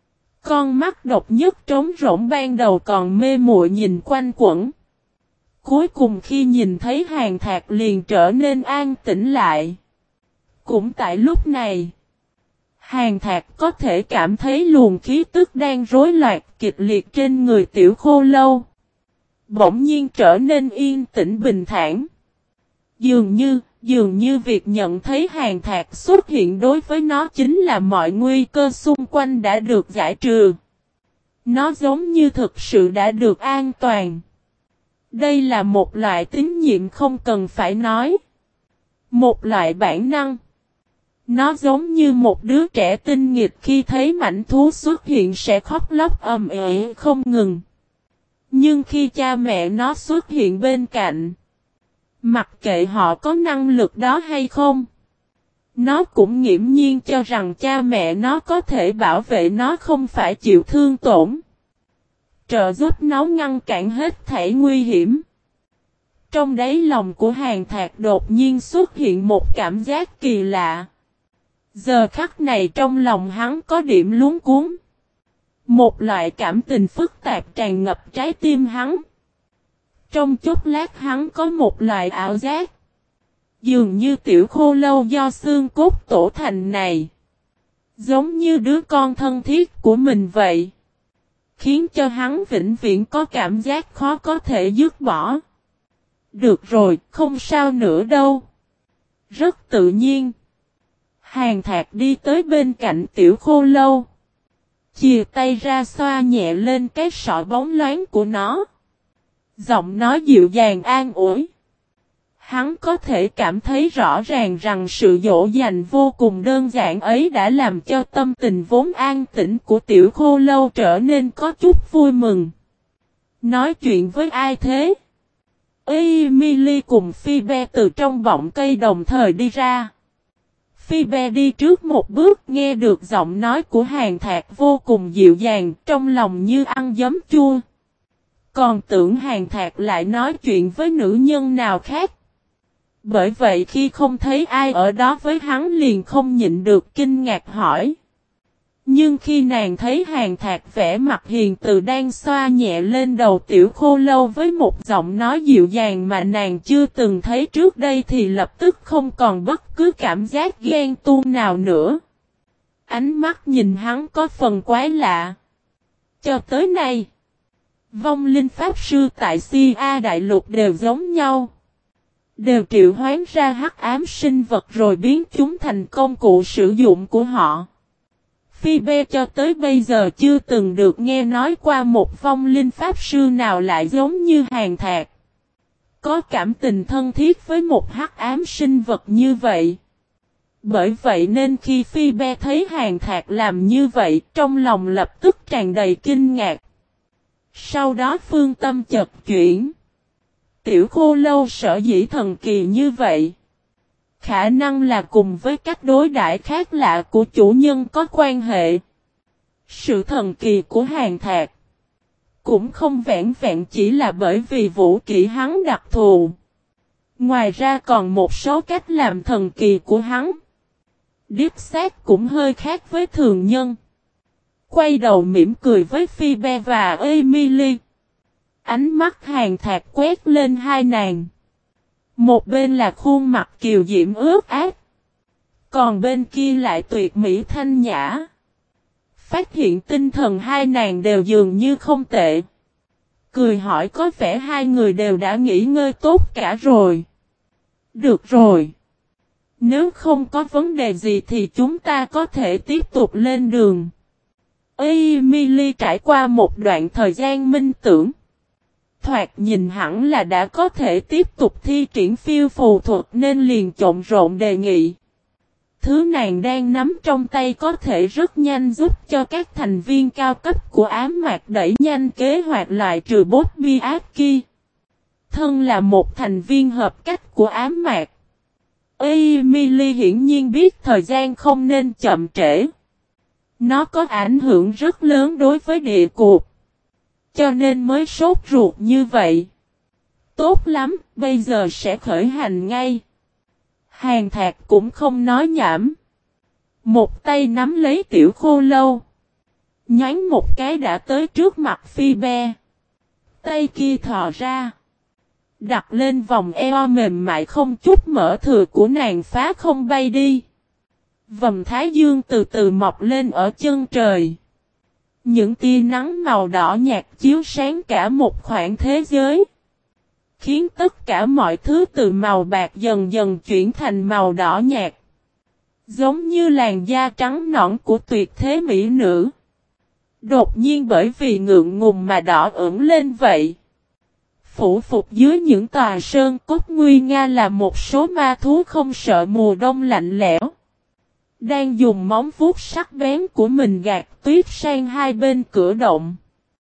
Con mắt độc nhất trống rỗng ban đầu còn mê muội nhìn quanh quẩn. Cuối cùng khi nhìn thấy Hàn Thạc liền trở nên an tĩnh lại. Cũng tại lúc này, Hàn Thạc có thể cảm thấy luồng khí tức đang rối loạn kịch liệt trên người Tiểu Khô Lâu bỗng nhiên trở nên yên tĩnh bình thản. Dường như việc nhận thấy Hàn Thạc xuất hiện đối với nó chính là mọi nguy cơ xung quanh đã được giải trừ. Nó giống như thực sự đã được an toàn. Đây là một loại tín nhiệm không cần phải nói. Một loại bản năng. Nó giống như một đứa trẻ tinh nghịch khi thấy mãnh thú xuất hiện sẽ khóc lóc ầm ĩ không ngừng. Nhưng khi cha mẹ nó xuất hiện bên cạnh, mặc kệ họ có năng lực đó hay không, nó cũng nghiễm nhiên cho rằng cha mẹ nó có thể bảo vệ nó không phải chịu thương tổn, trợ giúp nó ngăn cản hết thảy nguy hiểm. Trong đáy lòng của Hàn Thạc đột nhiên xuất hiện một cảm giác kỳ lạ. Giờ khắc này trong lòng hắn có điểm luống cuống. Một loại cảm tình phức tạp tràn ngập trái tim hắn. Trong chốc lát hắn có một loại ảo giác. Dường như Tiểu Khô Lâu do xương cốt tổ thành này, giống như đứa con thân thiết của mình vậy. Khiến cho hắn vĩnh viễn có cảm giác khó có thể dứt bỏ. Được rồi, không sao nữa đâu. Rất tự nhiên. Hàn Thạc đi tới bên cạnh Tiểu Khô Lâu, chìa tay ra xoa nhẹ lên cái sọ bóng loáng của nó. Giọng nói dịu dàng an ủi. Hắn có thể cảm thấy rõ ràng rằng sự dỗ dành vô cùng đơn giản ấy đã làm cho tâm tình vốn an tĩnh của Tiểu Khô Lâu trở nên có chút vui mừng. Nói chuyện với ai thế? Emily cùng Phoebe từ trong bọng cây đồng thời đi ra. Phoebe đi trước một bước, nghe được giọng nói của Hàn Thạc vô cùng dịu dàng, trong lòng như ăn giấm chua. Còn tưởng Hàn Thạc lại nói chuyện với nữ nhân nào khác. Bởi vậy khi không thấy ai ở đó với hắn liền không nhịn được kinh ngạc hỏi. Nhưng khi nàng thấy Hàn Thạc vẻ mặt hiền từ đang xoa nhẹ lên đầu Tiểu Khô Lâu với một giọng nói dịu dàng mà nàng chưa từng thấy trước đây thì lập tức không còn bất cứ cảm giác ghen tuông nào nữa. Ánh mắt nhìn hắn có phần quái lạ. Cho tới nay, vong linh pháp sư tại Sia Đại Lục đều giống nhau. Đều triệu hoán ra hắc ám sinh vật rồi biến chúng thành công cụ sử dụng của họ. Phoebe cho tới bây giờ chưa từng được nghe nói qua một vong linh pháp sư nào lại giống như Hàn Thạc. Có cảm tình thân thiết với một hắc ám sinh vật như vậy. Bởi vậy nên khi Phoebe thấy Hàn Thạc làm như vậy, trong lòng lập tức tràn đầy kinh ngạc. Sau đó phương tâm chợt chuyển. Tiểu Khô Lâu sở dĩ thần kỳ như vậy. Khả năng là cùng với cách đối đãi khác lạ của chủ nhân có quan hệ. Sự thần kỳ của Hàn Thạc cũng không vẹn vẹn chỉ là bởi vì vũ kỹ hắn đặc thù. Ngoài ra còn một số cách làm thần kỳ của hắn. Điếp xác cũng hơi khác với thường nhân. Quay đầu mỉm cười với Phoebe và Emily. Ánh mắt Hàn Thạc quét lên hai nàng. Một bên là khuôn mặt kiều diễm ướt át. Còn bên kia lại tuyệt mỹ thanh nhã. Phát hiện tinh thần hai nàng đều dường như không tệ. Cười hỏi có vẻ hai người đều đã nghỉ ngơi tốt cả rồi. Được rồi. Nếu không có vấn đề gì thì chúng ta có thể tiếp tục lên đường. Emily trải qua một đoạn thời gian minh tưởng. Thoạt nhìn hẳn là đã có thể tiếp tục thi triển phiêu phù thuật nên liền trộn rộn đề nghị. Thứ nàng đang nắm trong tay có thể rất nhanh giúp cho các thành viên cao cấp của ám mạc đẩy nhanh kế hoạch loại trừ Bobby Aki. Thân là một thành viên hợp cách của ám mạc. Emily hiển nhiên biết thời gian không nên chậm trễ. Nó có ảnh hưởng rất lớn đối với địa cuộc. Cho nên mới sốt ruột như vậy. Tốt lắm, bây giờ sẽ khởi hành ngay. Hàn Thạc cũng không nói nhảm. Một tay nắm lấy Tiểu Khô Lâu. Nhánh một cái đã tới trước mặt Phoebe. Tay kia thò ra. Đặt lên vòng eo mềm mại không chút mỡ thừa của nàng phá không bay đi. Vầng thái dương từ từ mọc lên ở chân trời. Những tia nắng màu đỏ nhạt chiếu sáng cả một khoảng thế giới. Khiến tất cả mọi thứ từ màu bạc dần dần chuyển thành màu đỏ nhạt. Giống như làn da trắng nõn của tuyệt thế mỹ nữ. Đột nhiên bởi vì ngượng ngùng mà đỏ ửng lên vậy. Phủ phục dưới những tòa sơn cốt nguy nga là một số ma thú không sợ mùa đông lạnh lẽo. Đang dùng móng vuốt sắc bén của mình gạt tuyết sang hai bên cửa động.